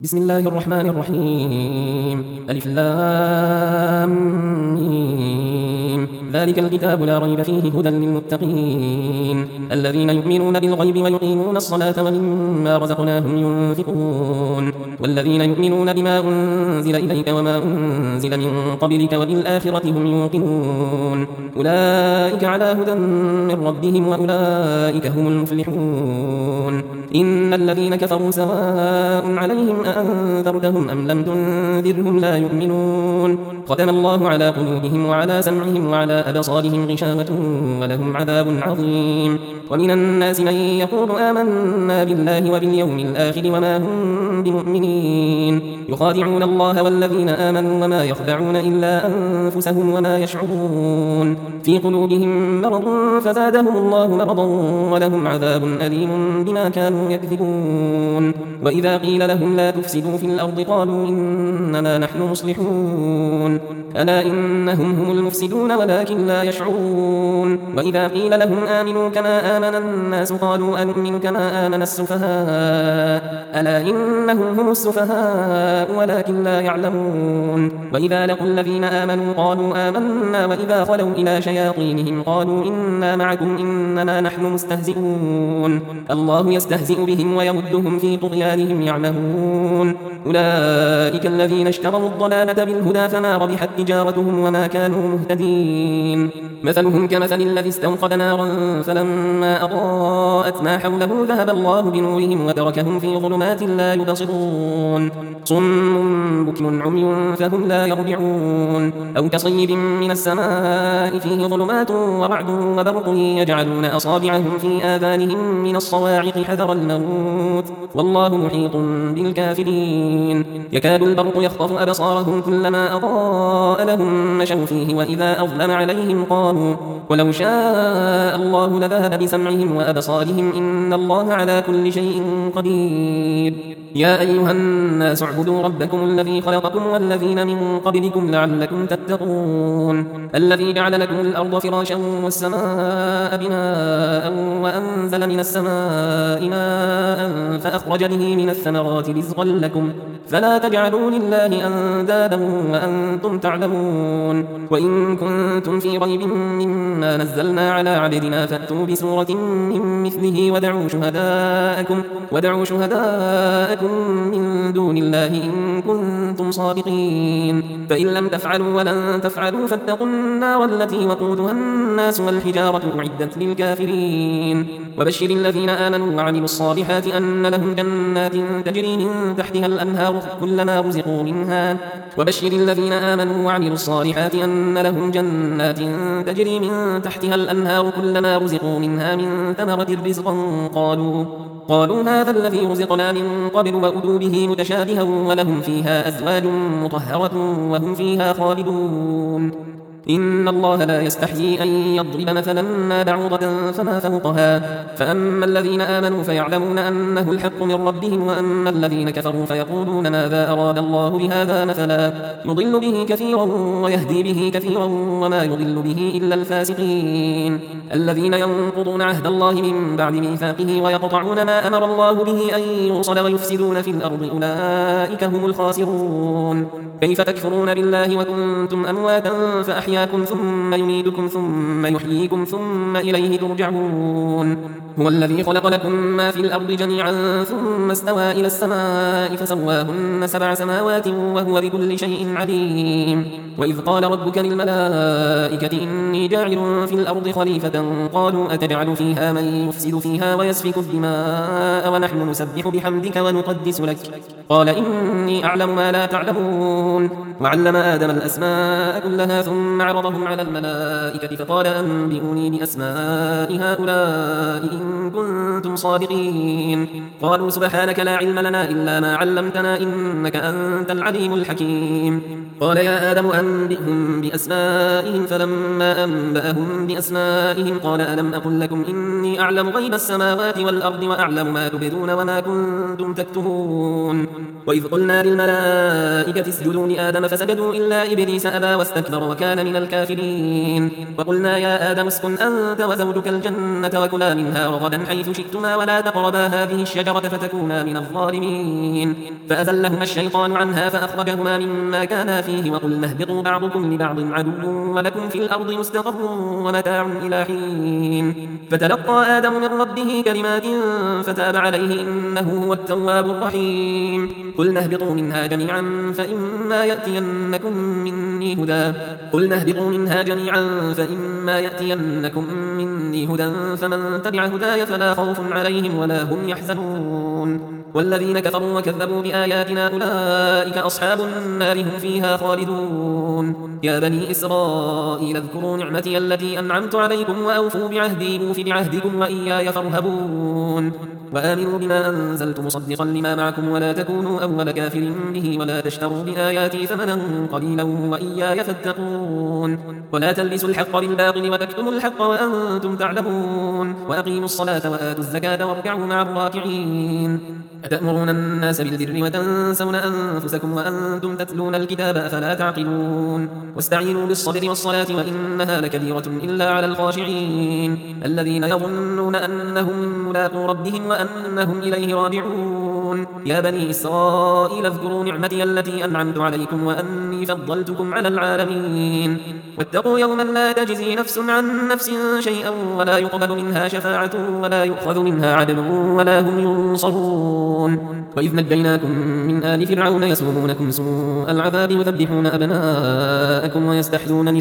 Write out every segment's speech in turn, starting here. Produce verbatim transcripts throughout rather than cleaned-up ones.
بسم الله الرحمن الرحيم ألف لام ميم. ذلك الكتاب لا ريب فيه هدى للمتقين الذين يؤمنون بالغيب ويقيمون الصلاة ومما رزقناهم ينفقون والذين يؤمنون بما أنزل إليك وما أنزل من قبلك وبالآخرة هم يوقنون أولئك على هدى من ربهم وأولئك هم المفلحون. إن الذين كفروا سواء عليهم أأنذرتهم أم لم تنذرهم لا يؤمنون. ختم الله على قلوبهم وعلى سمعهم وعلى أبصارهم غشاوة ولهم عذاب عظيم. ومن الناس من يقول آمنا بالله وباليوم الآخر وما هم بمؤمنين يخادعون الله والذين آمنوا وما يخدعون إلا أنفسهم وما يشعرون. في قلوبهم مرض فزادهم الله مرضا ولهم عذاب أليم بما كانوا يكذبون. وإذا قيل لهم لا تفسدوا في الأرض قالوا إنما نحن مصلحون ألا إنهم هم المفسدون ولكن لا يشعرون. وإذا قيل لهم آمنوا كما آمن الناس قالوا أنؤمن كما آمن السفهاء ألا إنهم هم السفهاء ولكن لا يعلمون. وإذا لقوا الذين آمنوا قالوا آمنا وإذا خلوا إلى شياطينهم قالوا إنا معكم إنما نحن مستهزئون الله يستهزئ بهم ويمدهم في طغيانهم يعمهون. أولئك الذين اشتروا الضلالة بالهدى فما ربحت تجارتهم وما كانوا مهتدين. مثلهم كمثل الذي استوقد نارا فلما أضاءت ما حوله ذهب الله بنورهم وتركهم في ظلمات لا يبصرون صم بكم عمي فهم لا يرجعون. أو كصيب من السماء فيه ظلمات ورعد وبرق يجعلون أصابعهم في آذانهم من الصواعق حذر الموت والله محيط بالكافرين. يكاد البرق يخطف أبصارهم كلما أضاء لهم مشوا فيه وإذا أظلم عليهم قاموا ولو شاء الله لذهب بسمعهم وأبصارهم إن الله على كل شيء قدير. يا أيها الناس اعبدوا ربكم الذي خلقكم والذين من قبلكم لعلكم تتقون الذي جعل لكم الأرض فراشا والسماء بناء وأنزل من السماء ماء فأخرج به من الثمرات رزقا لكم فلا تجعلوا لله أندادا وأنتم تعلمون. وإن كنتم في ريب مما نزلنا على عبدنا فأتوا بسورة من مثله ودعوا شهداءكم, ودعوا شهداءكم من دون الله إن كنتم صادقين فإن لم تفعلوا ولن تفعلوا فاتقوا النار التي وقودها الناس والحجارة أعدت للكافرين. وبشر الذين آمنوا وعملوا الصالحات أن لهم جنات تجري من تحتها الأنهار كلما رزقوا منها وبشر الذين آمنوا وعملوا الصالحات أن لهم جنات تجري من تحتها الأنهار كلما رزقوا منها من ثمرة رزقا قالوا قالوا هذا الذي رزقنا من قبل وأتوا به متشابها ولهم فيها أزواج مطهرة وهم فيها خالدون. إن الله لا يستحيي أن يضرب مثلا ما بعوضة فما فوقها فأما الذين آمنوا فيعلمون أنه الحق من ربهم وأما الذين كفروا فيقولون ماذا أراد الله بهذا مثلا يضل به كثيرا ويهدي به كثيرا وما يضل به إلا الفاسقين الذين ينقضون عهد الله من بعد ميثاقه ويقطعون ما أمر الله به أن يوصل ويفسدون في الأرض أولئك هم الخاسرون. كيف تكفرون بالله وكنتم أمواتا فأحياكم ثم يميتكم ثم يحييكم ثم إليه ترجعون. هو الذي خلق لكم ما في الأرض جميعا ثم استوى إلى السماء فسواهن سبع سماوات وهو بكل شيء عليم. وإذ قال ربك للملائكة إني جاعل في الأرض خليفة قالوا أتجعل فيها من يفسد فيها ويسفك الدماء ونحن نسبح بحمدك ونقدس لك قال إني أعلم ما لا تعلمون. وعلم آدم الأسماء كلها ثم عرضهم على الملائكة فقال أنبئوني بأسماء هؤلاء إن كنتم صادقين قالوا سبحانك لا علم لنا إلا ما علمتنا إنك أنت العليم الحكيم. قال يا آدم أنبئهم بأسمائهم فلما أنبأهم بأسمائهم قال ألم أقل لكم إني أعلم غيب السماوات والأرض وأعلم ما تبدون وما كنتم تكتمون وإذ قلنا للملائكة اسجدوا لآدم فسجدوا إلا إبليس أبى واستكبر وكان من الكافرين وقلنا يا آدم اسكن أنت وزوجك الجنة وكلا منها رغدا حيث شئتما ولا تقربا هذه الشجرة فتكونا من الظالمين فأزلهما الشيطان عنها فأخرجهما مما كانا فيه وقلنا اهبطوا بعضكم لبعض عدو ولكم في الأرض مستقر ومتاع إلى حين فتلقى آدم من ربه كلمات فتاب عليه إنه هو التواب الرحيم قلنا اهبطوا منها جميعا فإما يأتينكم مني هدى قلنا اهبطوا منها جميعا فإما يأتينكم مني هدى فمن تبع هداي فلا خوف عليهم ولا هم يحزنون والذين كفروا وكذبوا بآياتنا أولئك أصحاب النار هم فيها خالدون يا بني إسرائيل اذكروا نعمتي التي أنعمت عليكم وأوفوا بعهدي أوف بعهدكم وإياي فارهبون وآمنوا بما أنزلت مصدقا لما معكم ولا تكونوا أول كافر به ولا تشتروا بآياتي ثمنا قليلا وإياي فاتقون ولا تلبسوا الحق بالباطل وتكتموا الحق وأنتم تعلمون وأقيموا الصلاة وآتوا الزكاة واركعوا مع الراكعين أتأمرون الناس بالبر وتنسون أنفسكم وأنتم تتلون الكتاب أفلا تعقلون واستعينوا بالصبر والصلاة وإنها لكبيرة إلا على الخاشعين الذين يظنون أنهم ملاقو ربهم وأنهم إليه راجعون يا بني إسرائيل اذكروا نعمتي التي أنعمت عليكم وأني فضلتكم على العالمين واتقوا يوما لا تجزي نفس عن نفس شيئا ولا يقبل منها شفاعة ولا يؤخذ منها عدل ولا هم ينصرون وإذ نجيناكم من آل فرعون يسومونكم سوء العذاب يذبحون أبناءكم ويستحيون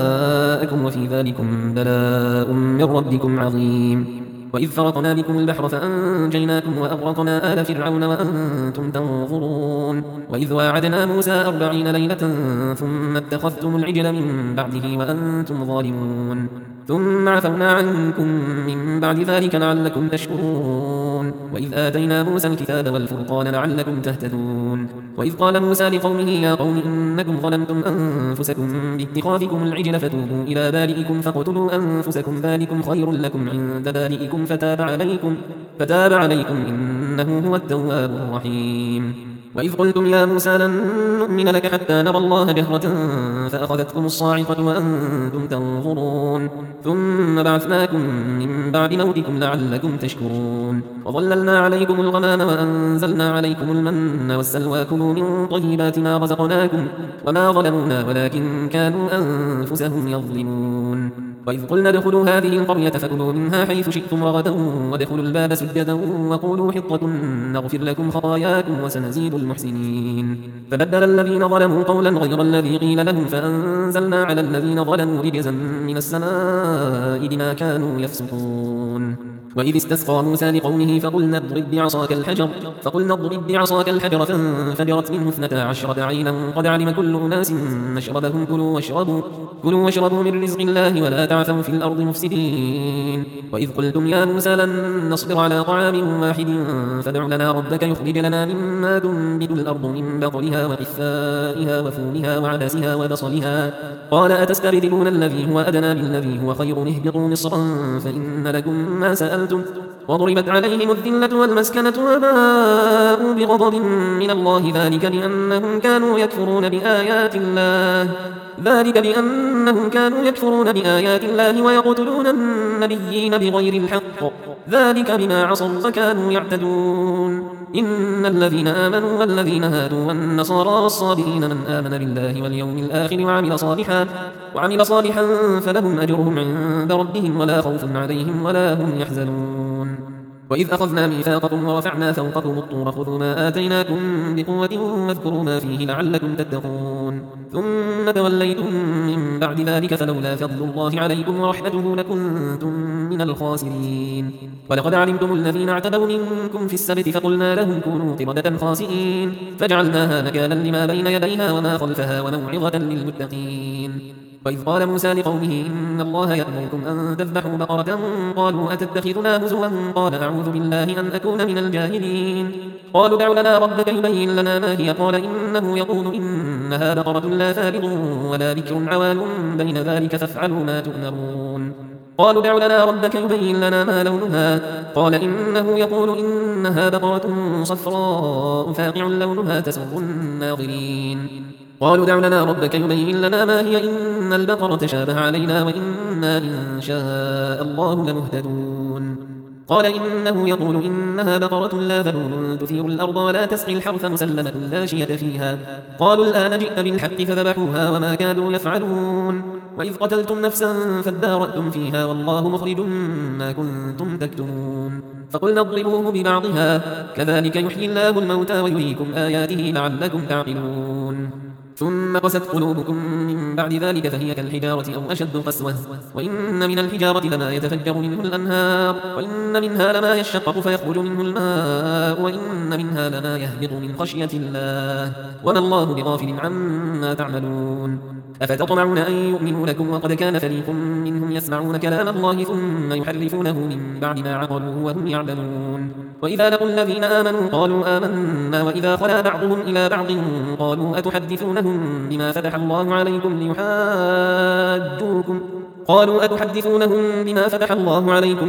نساءكم وفي ذلكم بلاء من ربكم عظيم وإذ فرقنا بكم البحر فأنجيناكم وأغرقنا آل فرعون وأنتم تنظرون وإذ واعدنا موسى أربعين ليلة ثم اتخذتم العجل من بعده وأنتم ظالمون ثم عفونا عنكم من بعد ذلك لعلكم تشكرون وإذ آتينا موسى الكتاب والفرقان لعلكم تهتدون وإذ قال موسى لقومه يا قوم إنكم ظلمتم أنفسكم باتخاذكم العجل فتوبوا إلى بارئكم فاقتلوا أنفسكم ذلكم خير لكم عند بارئكم فتاب عليكم, فتاب عليكم إنه هو التواب الرحيم وإذ قلتم يا موسى لن نؤمن لك حتى نرى الله جهرة فأخذتكم الصاعقة وأنتم تنظرون ثم بعثناكم من بعد موتكم لعلكم تشكرون وظللنا عليكم الغمام وأنزلنا عليكم المن والسلوى كلوا من طيبات ما رزقناكم وما ظلمونا ولكن كانوا أنفسهم يظلمون وإذ قلنا ادخلوا هذه القرية فكلوا منها حيث شئتم رغدا وادخلوا الباب سجدا وقولوا حطة نغفر لكم خطاياكم وسنزيد المحسنين فبدل الذين ظلموا قولا غير الذي قيل لهم فأنزلنا على الذين ظلموا رجزا من السماء بما كانوا يفسقون وإذ استسقى موسى لقومه فقلنا اضرب بعصاك الحجر فقلنا اضرب بعصاك الحجر فانفجرت منه اثنتا عشرة عينا قد علم كل أناس مشربهم كلوا واشربوا كلوا واشربوا من رزق الله ولا تعثوا في الأرض مفسدين وإذ قلتم يا موسى لن نصبر على طعام واحد فادع لنا ربك يخرج لنا مما تنبت الأرض من بقلها وقثائها وفومها وعدسها وبصلها قال أتستبدلون الذي هو أدنى بالذي هو خير اهبطوا مصرا فإن لكم ما سألتم وضربت عليهم الذلة والمسكنة وباءوا بغضب من الله ذلك بأنهم كانوا يكفرون بآيات الله ذلك بأنهم كانوا يكفرون بآيات الله ويقتلون النبيين بغير الحق ذلك بما عصوا وكانوا يعتدون إن الذين آمنوا والذين هادوا والنصارى والصابئين من آمن بالله واليوم الآخر وعمل صالحا وعمل صالحا فلهم أجرهم عند ربهم ولا خوف عليهم ولا هم يحزنون وإذ أخذنا ميثاقكم ورفعنا فوقكم الطور خذوا ما آتيناكم بقوة واذكروا ما فيه لعلكم تتقون ثم توليتم من بعد ذلك فلولا فضل الله عليكم ورحمته لكنتم من الخاسرين ولقد علمتم الذين اعتدوا منكم في السبت فقلنا لهم كونوا قردة خاسئين فجعلناها نكالا لما بين يديها وما خلفها وموعظة للمتقين وإذ قال موسى لقومه إن الله يأمركم أن تذبحوا بقرة قالوا أتتخذنا هزوا قال أعوذ بالله أن أكون من الجاهلين قالوا دع لنا ربك يبين لنا ما هي قال إنه يقول إنها بقرة لا فارض ولا بكر عوان بين ذلك فافعلوا ما تؤمرون قالوا ادع لنا ربك يبين لنا ما لونها قال إنه يقول إنها بقرة صفراء فاقع لونها تسر الناظرين قالوا دع لنا ربك يبين لنا ما هي إن البقرة شابه علينا وإنا إن شاء الله لمهتدون قال إنه يقول إنها بقرة لا ذلول تثير الأرض ولا تسقي الحرث مسلمة لا شية فيها قالوا الآن جئت بالحق فذبحوها وما كادوا يفعلون وإذ قتلتم نفسا فادارأتم فيها والله مخرج ما كنتم تكتمون فقلنا اضربوه ببعضها كذلك يحيي الله الموتى ويريكم آياته لعلكم تعقلون ثم قست قلوبكم من بعد ذلك فهي كالحجارة أو أشد قسوة وإن من الحجارة لما يتفجر منه الأنهار وإن منها لما يشقق فيخرج منه الماء وإن منها لما يهبط من خشية الله وما الله بغافل عما تعملون أفتطمعون أن يؤمنوا لكم وقد كان فريق منهم يسمعون كلام الله ثم يحرفونه من بعد ما عقلوه وهم يعلمون وإذا لقوا الذين آمنوا قالوا آمنا وإذا خلا بعضهم إلى بعض قالوا أتحدثونهم بما فتح الله عليكم ليحاجوكم قالوا أتحدثونهم بما فتح الله عليكم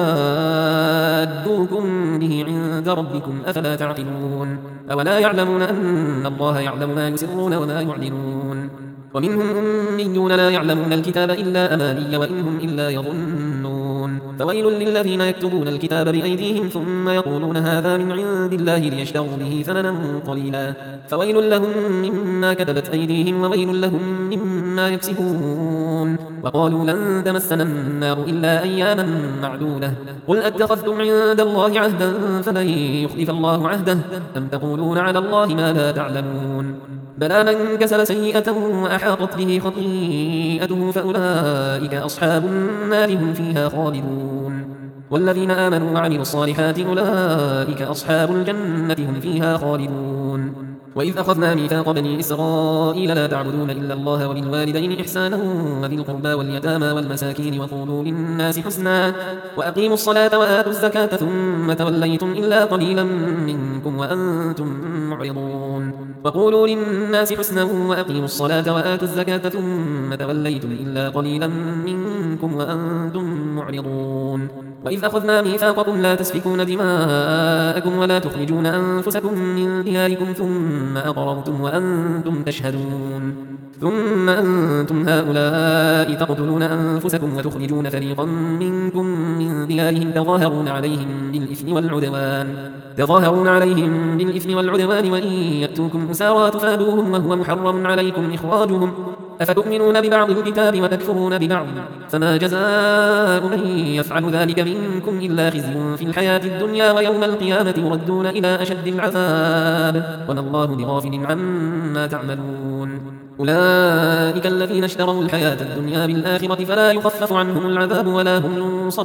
ليحاجوكم به عند ربكم أفلا تعقلون أولا يعلمون أن الله يعلم ما يسرون وما يعلنون ومنهم أميون لا يعلمون الكتاب إلا أماني وإنهم إلا يظنون فويل للذين يكتبون الكتاب بأيديهم ثم يقولون هذا من عند الله ليشتروا به ثمنا قليلا فويل لهم مما كتبت أيديهم وويل لهم مما يكسبون وقالوا لن تمسنا النار إلا أياما معدودة قل أتخذتم عند الله عهدا فلن يخلف الله عهده أم تقولون على الله ما لا تعلمون بلى من كسب سيئة وأحاطت به خطيئته فأولئك أصحاب النار هم فيها خالدون والذين آمنوا وعملوا الصالحات أولئك أصحاب الجنة هم فيها خالدون وإذ أخذنا ميثاق بني إسرائيل لا تعبدون إلا الله وبالوالدين إحسانا وذي القربى واليتامى والمساكين وقولوا للناس حسنا وأقيموا الصلاة وآتوا الزكاة ثم توليتم إلا قليلا منكم وأنتم معرضون وقولوا للناس حسنا وأقيموا الصلاة وآتوا الزكاة ثم توليتم إلا قليلا منكم وأنتم معرضون وإذ أخذنا ميثاقكم لا تسفكون دماءكم ولا تخرجون أنفسكم من دياركم ثم أقررتم وأنتم تشهدون ثم أنتم هؤلاء تقتلون أنفسكم وتخرجون فريقا منكم من ديارهم تظاهرون عليهم بالإثم والعدوان تظاهرون عليهم بالإثم والعدوان وإن يأتوكم أسارى تفادوهم وهو محرم عليكم إخراجهم أفتؤمنون ببعض الكتاب وتكفرون ببعض فما جزاء من يفعل ذلك منكم إلا خزي في الحياة الدنيا ويوم القيامة يردون إلى أشد العذاب وما الله بغافل عما تعملون أولئك الذين اشتروا الحياة الدنيا بالآخرة فلا يخفف عنهم العذاب ولا هم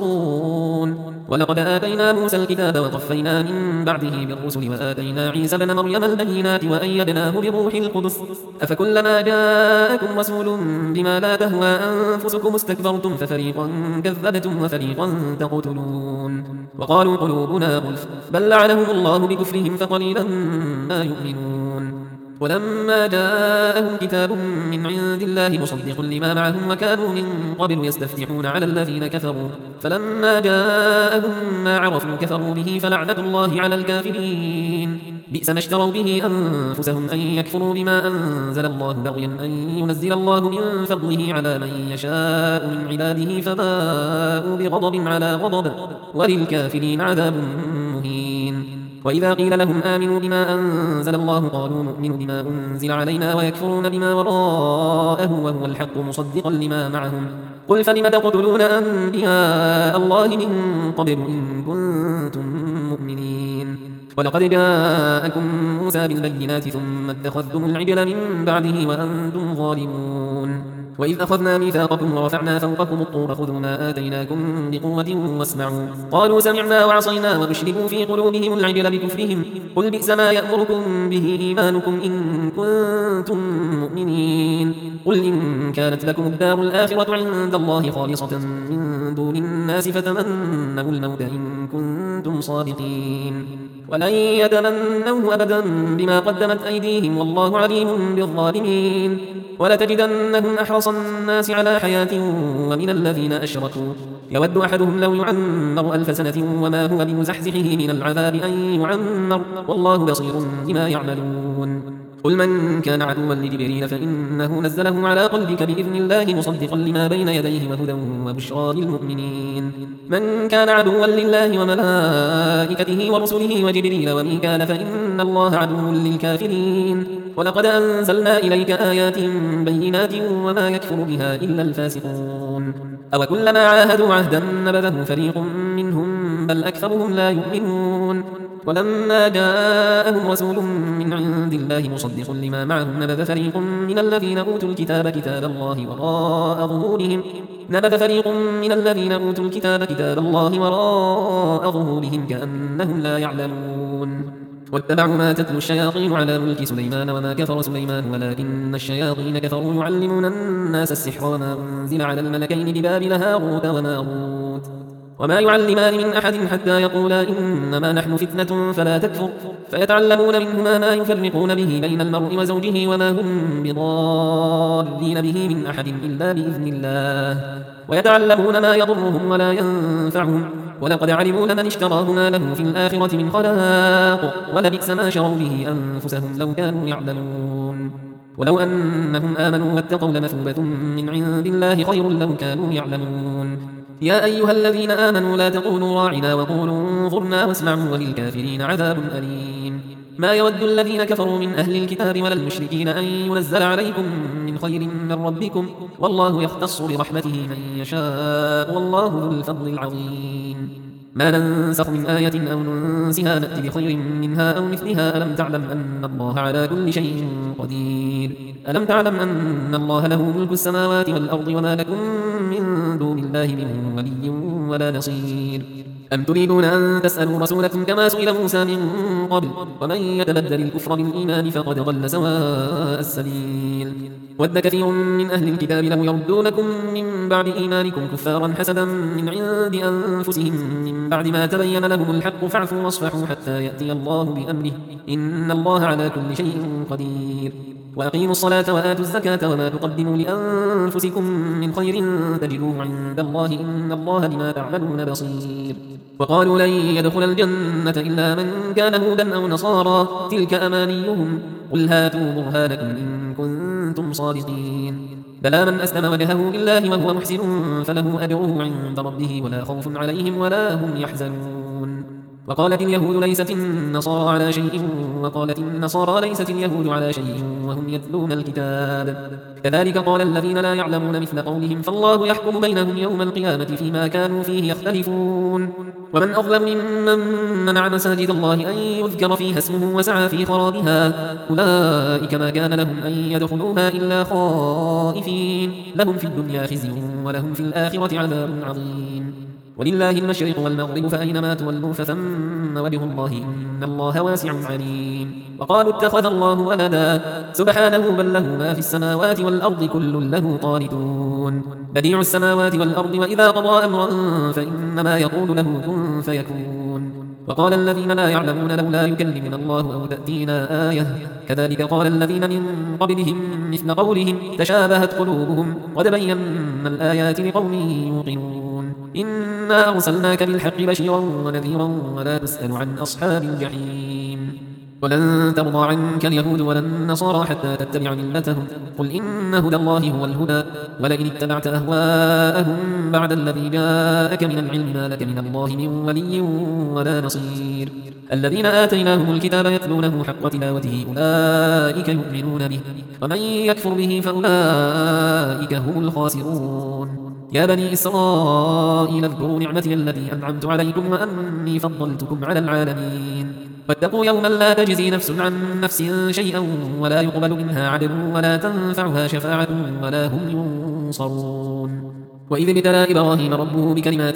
ينصرون ولقد آتينا موسى الكتاب وقفينا من بعده بالرسل وآتينا عيسى بن مريم البينات وأيدناه بروح القدس أفكلما جاءكم رسول بما لا تهوى أنفسكم استكبرتم ففريقا كذبتم وفريقا تقتلون وقالوا قلوبنا غلف بل لعنهم الله بكفرهم فقليلا ما يؤمنون ولما جاءهم كتاب من عند الله مصدق لما معهم وكانوا من قبل يستفتحون على الذين كفروا فلما جاءهم ما عرفوا كفروا به فلعنة الله على الكافرين بئس ما اشتروا به أنفسهم أن يكفروا بما أنزل الله بغيا أن ينزل الله من فضله على من يشاء من عباده فباءوا بغضب على غضب وللكافرين عذاب مهين وإذا قيل لهم آمنوا بما أنزل الله قالوا نؤمن بما أنزل علينا ويكفرون بما وراءه وهو الحق مصدقا لما معهم قل فلم تقتلون أنبياء الله من قبل إن كنتم مؤمنين ولقد جاءكم موسى بالبينات ثم اتخذتم العجل من بعده وأنتم ظالمون وإذ أخذنا ميثاقكم ورفعنا فوقكم الطور خذوا ما آتيناكم بقوة واسمعوا قالوا سمعنا وعصينا وأشربوا في قلوبهم العجل بكفرهم قل بئس ما يأمركم به إيمانكم إن كنتم مؤمنين قل إن كانت لكم الدار الآخرة عند الله خالصة من دون الناس فتمنوا الموت إن كنتم صادقين ولن يتمنوه أبدا بما قدمت أيديهم والله عليم بالظالمين. ولتجدنهم أحرص الناس على حياة ومن الذين أشركوا يود أحدهم لو يعمر ألف سنة وما هو بمزحزحه من العذاب أن يعمر والله بصير بما يعملون. قل من كان عدوا لجبريل فإنه نزله على قلبك بإذن الله مصدقا لما بين يديه وهدى وبشرى للمؤمنين. من كان عدوا لله وملائكته ورسله وجبريل وميكال فإن الله عدو للكافرين. ولقد أنزلنا إليك آيات بينات وما يكفر بها إلا الفاسقون. أو كلما عاهدوا عهدا نبذه فريق منهم بل أكثرهم لا يؤمنون. ولما جاءهم رسول من عند الله مصدق لما معهم نبذ فريق من الذين أوتوا الكتاب كتاب الله وراء ظهورهم نبذ فريق من الذين أوتوا الكتاب كتاب الله وراء ظهورهم كأنهم لا يعلمون. واتبعوا ما تتلو الشياطين على ملك سليمان وما كفر سليمان ولكن الشياطين كفروا يعلمون الناس السحر وما أنزل على الملكين ببابل هاروت وماروت وما يعلمان من أحد حتى يقولا إنما نحن فتنة فلا تكفر فيتعلمون منهما ما يفرقون به بين المرء وزوجه وما هم بضارين به من أحد إلا بإذن الله ويتعلمون ما يضرهم ولا ينفعهم ولقد علموا لمن اشتراه ما له في الآخرة من خلاق ولبئس ما شروا به أنفسهم لو كانوا يعلمون. ولو أنهم آمنوا واتقوا لمثوبة من عند الله خير لو كانوا يعلمون. يا أيها الذين آمنوا لا تقولوا راعنا وقولوا انظرنا واسمعوا وللكافرين عذاب أليم. ما يود الذين كفروا من أهل الكتاب ولا المشركين أن ينزل عليكم من خير من ربكم والله يختص برحمته من يشاء والله ذو الفضل العظيم. ما ننسخ من آية أو ننسها نأتي بخير منها أو مثلها ألم تعلم أن الله على كل شيء قدير ألم تعلم أن الله له ملك السماوات والأرض وما لكم من دون الله من ولي ولا نصير. أم تريدون أن تسألوا رسولكم كما سئل موسى من قبل ومن يتبدل الكفر بالإيمان فقد ضل سواء السبيل. ود كثير من أهل الكتاب لو يردونكم من بعد إيمانكم كفارا حسدا من عند أنفسهم من بعد ما تبين لهم الحق فاعفوا واصفحوا حتى يأتي الله بأمره إن الله على كل شيء قدير. وأقيموا الصلاة وآتوا الزكاة وما تقدموا لأنفسكم من خير تجدوه عند الله إن الله بما تعملون بصير. وقالوا لن يدخل الجنة إلا من كان هودا أو نصارى تلك أمانيهم قل هاتوا برهانكم إن كنتم صادقين. بلى من أسلم وجهه لله وهو محسن فله أجره عند ربه ولا خوف عليهم ولا هم يحزنون. وقالت اليهود ليست النصارى على شيء وقالت النصارى ليست اليهود على شيء وهم يتلون الكتاب كذلك قال الذين لا يعلمون مثل قولهم فالله يحكم بينهم يوم القيامة فيما كانوا فيه يختلفون. ومن أظلم ممن منع مساجد الله أن يذكر فيها اسمه وسعى في خرابها أولئك ما كان لهم أن يدخلوها إلا خائفين لهم في الدنيا خزي ولهم في الآخرة عذاب عظيم. ولله المشرق والمغرب فأينما تولوا فثم وجه الله إن الله واسع عليم. وقالوا اتخذ الله ولدا سبحانه بل له ما في السماوات والأرض كل له قانتون بديع السماوات والأرض وإذا قضى أمرا فإنما يقول له كن فيكون. وقال الذين لا يعلمون لولا يكلمنا الله أو تأتينا آية كذلك قال الذين من قبلهم مثل قولهم تشابهت قلوبهم قد بينا الآيات لقوم يوقنون. إنا أرسلناك بالحق بشيرا ونذيرا ولا تسأل عن أصحاب الجحيم. ولن ترضى عنك اليهود ولا النصارى حتى تتبع ملتهم قل إن هدى الله هو الهدى ولئن اتبعت أهواءهم بعد الذي جاءك من العلم ما لك من الله من ولي ولا نصير. الذين آتيناهم الكتاب يتلونه حق تلاوته أولئك يؤمنون به ومن يكفر به فأولئك هم الخاسرون. يا بني إسرائيل اذكروا نعمتي التي أنعمت عليكم وأني فضلتكم على العالمين. واتقوا يوما لا تجزي نفس عن نفس شيئا ولا يقبل منها عدل ولا تنفعها شفاعة ولا هم ينصرون. وإذ ابتلى إبراهيم ربه بكلمات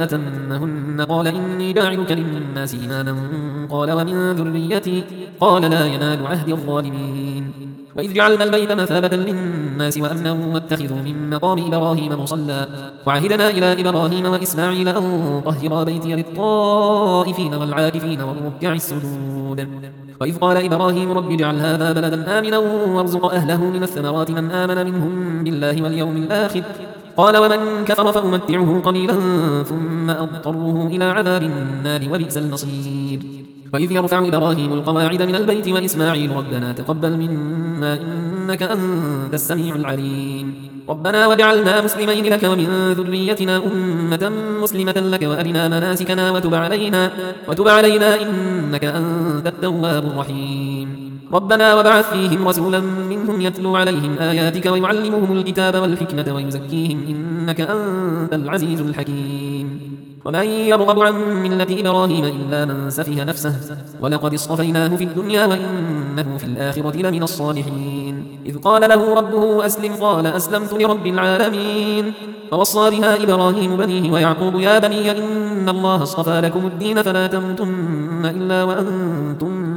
فأتمهن قال إني جاعلك للناس إماما قال ومن ذريتي قال لا ينال عهد الظالمين. وإذ جعلنا البيت مثابة للناس وأمنا واتخذوا من مقام إبراهيم مصلى وعهدنا إلى إبراهيم وإسماعيل أن طهرا بيتي للطائفين والعاكفين والركع السجود وإذ قال إبراهيم رب اجعل هذا بلدا آمنا وارزق أهله من الثمرات من آمن منهم بالله واليوم الآخر قال ومن كفر فأمتعه قليلا ثم أضطره إلى عذاب النار وبئس المصير وإذ يرفع إبراهيم القواعد من البيت وإسماعيل ربنا تقبل منا إنك أنت السميع العليم ربنا واجعلنا مسلمين لك ومن ذريتنا أمة مسلمة لك وأرنا مناسكنا وتب علينا وتب علينا إنك أنت التواب الرحيم ربنا وبعث فيهم رسولا منهم يتلو عليهم آياتك ويعلمهم الكتاب والحكمة ويزكيهم إنك أنت العزيز الحكيم ومن يرغب عن ملة إبراهيم إلا من سفه نفسه ولقد اصطفيناه في الدنيا وإنه في الآخرة لمن الصالحين إذ قال له ربه أسلم قال أسلمت لرب العالمين فوصى بها إبراهيم بنيه ويعقوب يا بني إن الله اصطفى لكم الدين فلا تموتن إلا وأنتم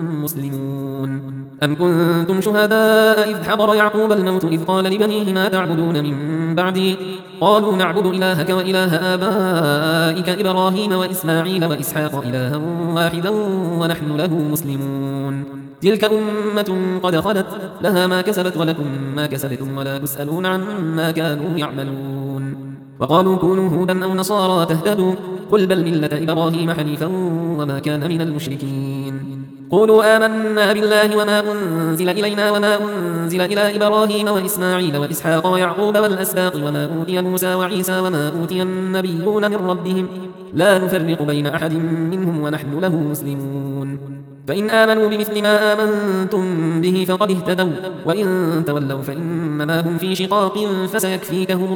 مسلمون أم كنتم شهداء إذ حضر يعقوب الموت إذ قال لبنيه ما تعبدون من بعدي قالوا نعبد إلهك وإله آبائك إبراهيم وإسماعيل وإسحاق إلها واحدا ونحن له مسلمون تلك أمة قد خلت لها ما كسبت ولكم ما كسبتم ولا تسألون عما كانوا يعملون وقالوا كونوا هودا أو نصارى تهتدوا قل بل ملة إبراهيم حنيفا وما كان من المشركين قولوا آمنا بالله وما أنزل إلينا وما أنزل إلى إبراهيم وإسماعيل وإسحاق ويعقوب والأسباط وما أوتي موسى وعيسى وما أوتي النبيون من ربهم لا نفرق بين أحد منهم ونحن له مسلمون فإن آمنوا بمثل ما آمنتم به فقد اهتدوا وإن تولوا فإنما هم في شقاق فسيكفيكهم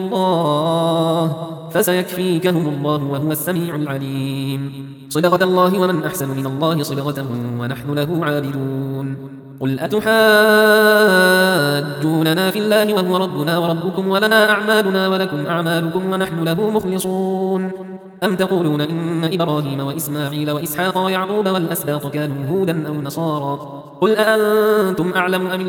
الله فسيكفيكهم الله وهو السميع العليم صدقة الله ومن أحسن من الله صدقة ونحن له عابدون قل أتحاجوننا في الله وهو ربنا وربكم ولنا أعمالنا ولكم أعمالكم ونحن له مخلصون أم تقولون إن إبراهيم وإسماعيل وإسحاق ويعقوب والأسباط كانوا هودا أو نصارى قل أأنتم أعلم أم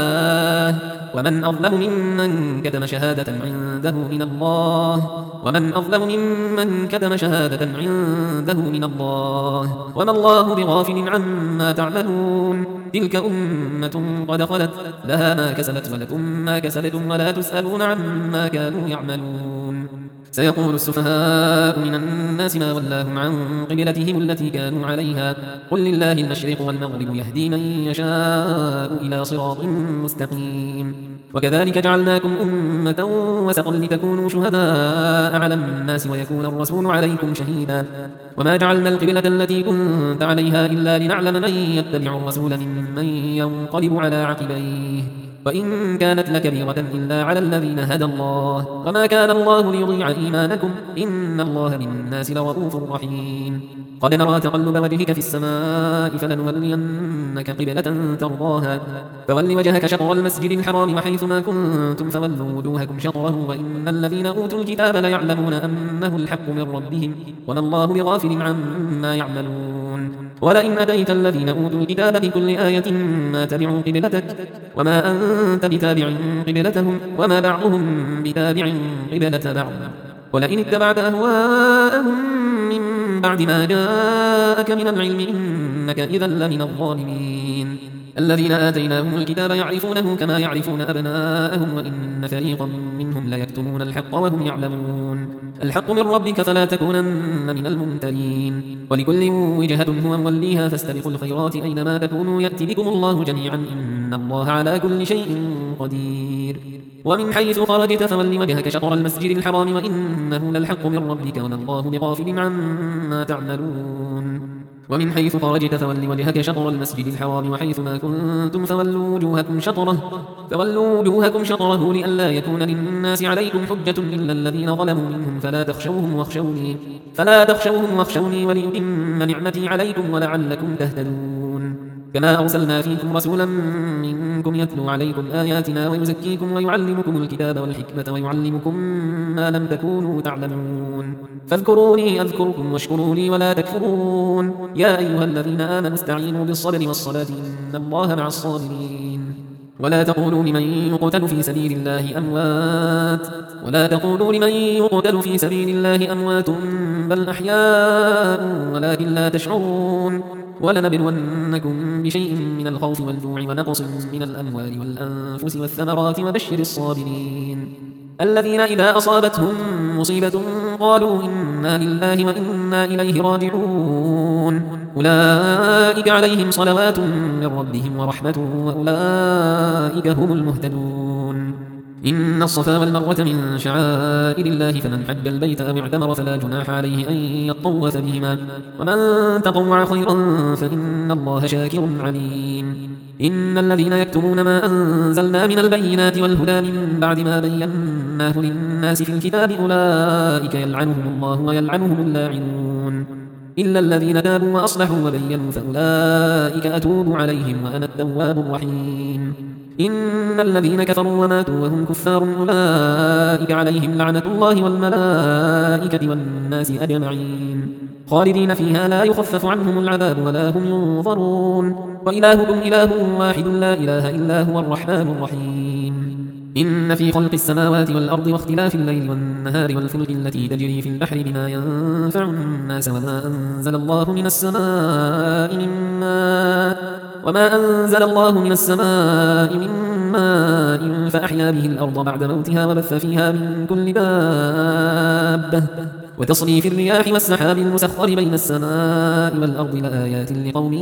الله ومن أظلم ممن كتم شهادة عنده من الله ومن أظلم ممن كتم شهادة عنده من الله وما الله بغافل عما تعملون تلك أمة قد خلت لها ما كسبت ولكم ما كسبتم ولا تسألون عما كانوا يعملون سيقول السفهاء من الناس ما ولاهم عن قبلتهم التي كانوا عليها قل لله المشرق والمغرب يهدي من يشاء إلى صراط مستقيم وكذلك جعلناكم أمة وسطا لتكونوا شهداء على الناس ويكون الرسول عليكم شهيدا وما جعلنا القبلة التي كنت عليها إلا لنعلم من يتبع الرسول ممن ينقلب على عقبيه وإن كانت لكبيرة إلا على الذين هدى الله وما كان الله ليضيع إيمانكم إن الله بالناس لرؤوف رحيم قد نرى تقلب وجهك في السماء فلنولينك قبلة ترضاها فول وجهك شطر المسجد الحرام وحيث ما كنتم فولوا وجوهكم شطره وإن الذين أوتوا الكتاب ليعلمون أنه الحق من ربهم وما الله بغافل عما يعملون ولئن أتيت الذين أوتوا الكتاب بكل آية ما تبعوا قبلتك وما أنت بتابع قبلتهم وما بعضهم بتابع قبلة بعض ولئن اتبعت أهواءهم من بعد ما جاءك من العلم إنك إذا لمن الظالمين الذين آتيناهم الكتاب يعرفونه كما يعرفون أبناءهم وإن فريقا منهم ليكتمون الحق وهم يعلمون الحق من ربك فلا تكونن من الممترين ولكل وجهة هو موليها فاستبقوا الخيرات أينما تكونوا يأتي بكم الله جميعا إن الله على كل شيء قدير ومن حيث خرجت فول وجهك شطر المسجد الحرام وإنه للحق من ربك وما الله بغافل عما تعملون ومن حيث خرجت فول وجهك شطر المسجد الحرام وحيث ما كنتم فولوا وجوهكم شطره فولوا وجوهكم شطره لئلا يكون للناس عليكم حجة إلا الذين ظلموا منهم فلا تخشوهم واخشوني فلا تخشوهم واخشوني وليتم نعمتي عليكم ولعلكم تهتدون كما أرسلنا فيكم رسولا منكم يتلو عليكم آياتنا ويزكيكم ويعلمكم الكتاب والحكمة ويعلمكم ما لم تكونوا تعلمون فاذكروني أذكركم واشكروا لي ولا تكفرون يا أيها الذين آمنوا استعينوا بالصبر والصلاة إن الله مع الصابرين ولا تقولوا لمن يقتل في سبيل الله أموات ولا تقولوا لمن يقتل في سبيل الله أموات بل أحياء ولكن لا تشعرون ولنبلونكم بشيء من الخوف والجوع ونقص من الأموال والأنفس والثمرات وبشر الصابرين الذين إذا أصابتهم مصيبة قالوا إنا لله وإنا إليه راجعون أولئك عليهم صلوات من ربهم ورحمة وأولئك هم المهتدون إن الصفا والمروة من شعائر الله فمن حج البيت أو اعتمر فلا جناح عليه أن يطوف بهما ومن تطوع خيرا فإن الله شاكر عليم إن الذين يكتمون ما أنزلنا من البينات والهدى من بعد ما بيناه للناس في الكتاب أولئك يلعنهم الله ويلعنهم اللاعنون إلا الذين تابوا وأصلحوا وبينوا فأولئك أتوب عليهم وأنا التواب الرحيم إن الذين كفروا وماتوا وهم كفار أولئك عليهم لعنة الله والملائكة والناس أجمعين خالدين فيها لا يخفف عنهم العذاب ولا هم ينظرون وإلهكم إله واحد لا إله إلا هو الرحمن الرحيم إن في خلق السماوات والأرض واختلاف الليل والنهار والفلك التي تجري في البحر بما ينفع الناس وما أنزل الله من السماء من ماء وما أنزل الله من السماء من ماء فأحيا به الأرض بعد موتها وبث فيها من كل دابة وتصريف الرياح والسحاب المسخر بين السماء والأرض لآيات لقوم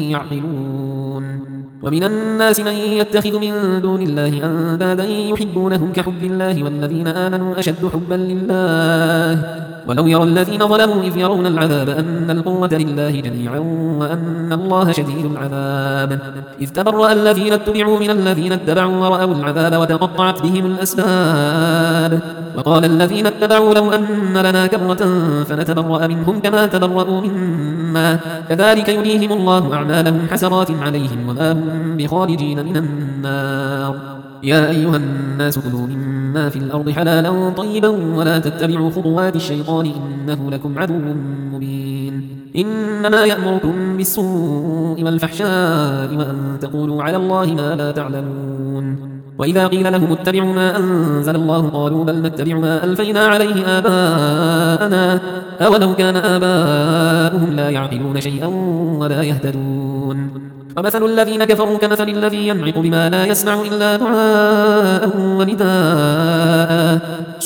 يعقلون ومن الناس من يتخذ من دون الله أندادا يحبونهم كحب الله والذين آمنوا أشد حبا لله ولو يرى الذين ظلموا إذ يرون العذاب أن القوة لله جميعا وأن الله شديد العذاب إذ تبرأ الذين اتبعوا من الذين اتبعوا ورأوا العذاب وتقطعت بهم الأسباب وقال الذين اتبعوا لو أن لنا كرة فنتبرأ منهم كما تبرأوا منا كذلك يريهم الله أعمالهم حسرات عليهم وما هم بخارجين من النار يا أيها الناس كلوا مما في الأرض حلالا طيبا ولا تتبعوا خطوات الشيطان إنه لكم عدو مبين إنما يأمركم بالسوء والفحشاء وأن تقولوا على الله ما لا تعلمون وإذا قيل لهم اتبعوا ما أنزل الله قالوا بل نتبع ما ألفينا عليه آباءنا أولو كان آباؤهم لا يعقلون شيئا ولا يهتدون ومثل الذين كفروا كمثل الذي ينعق بما لا يسمع إلا دعاء ونداء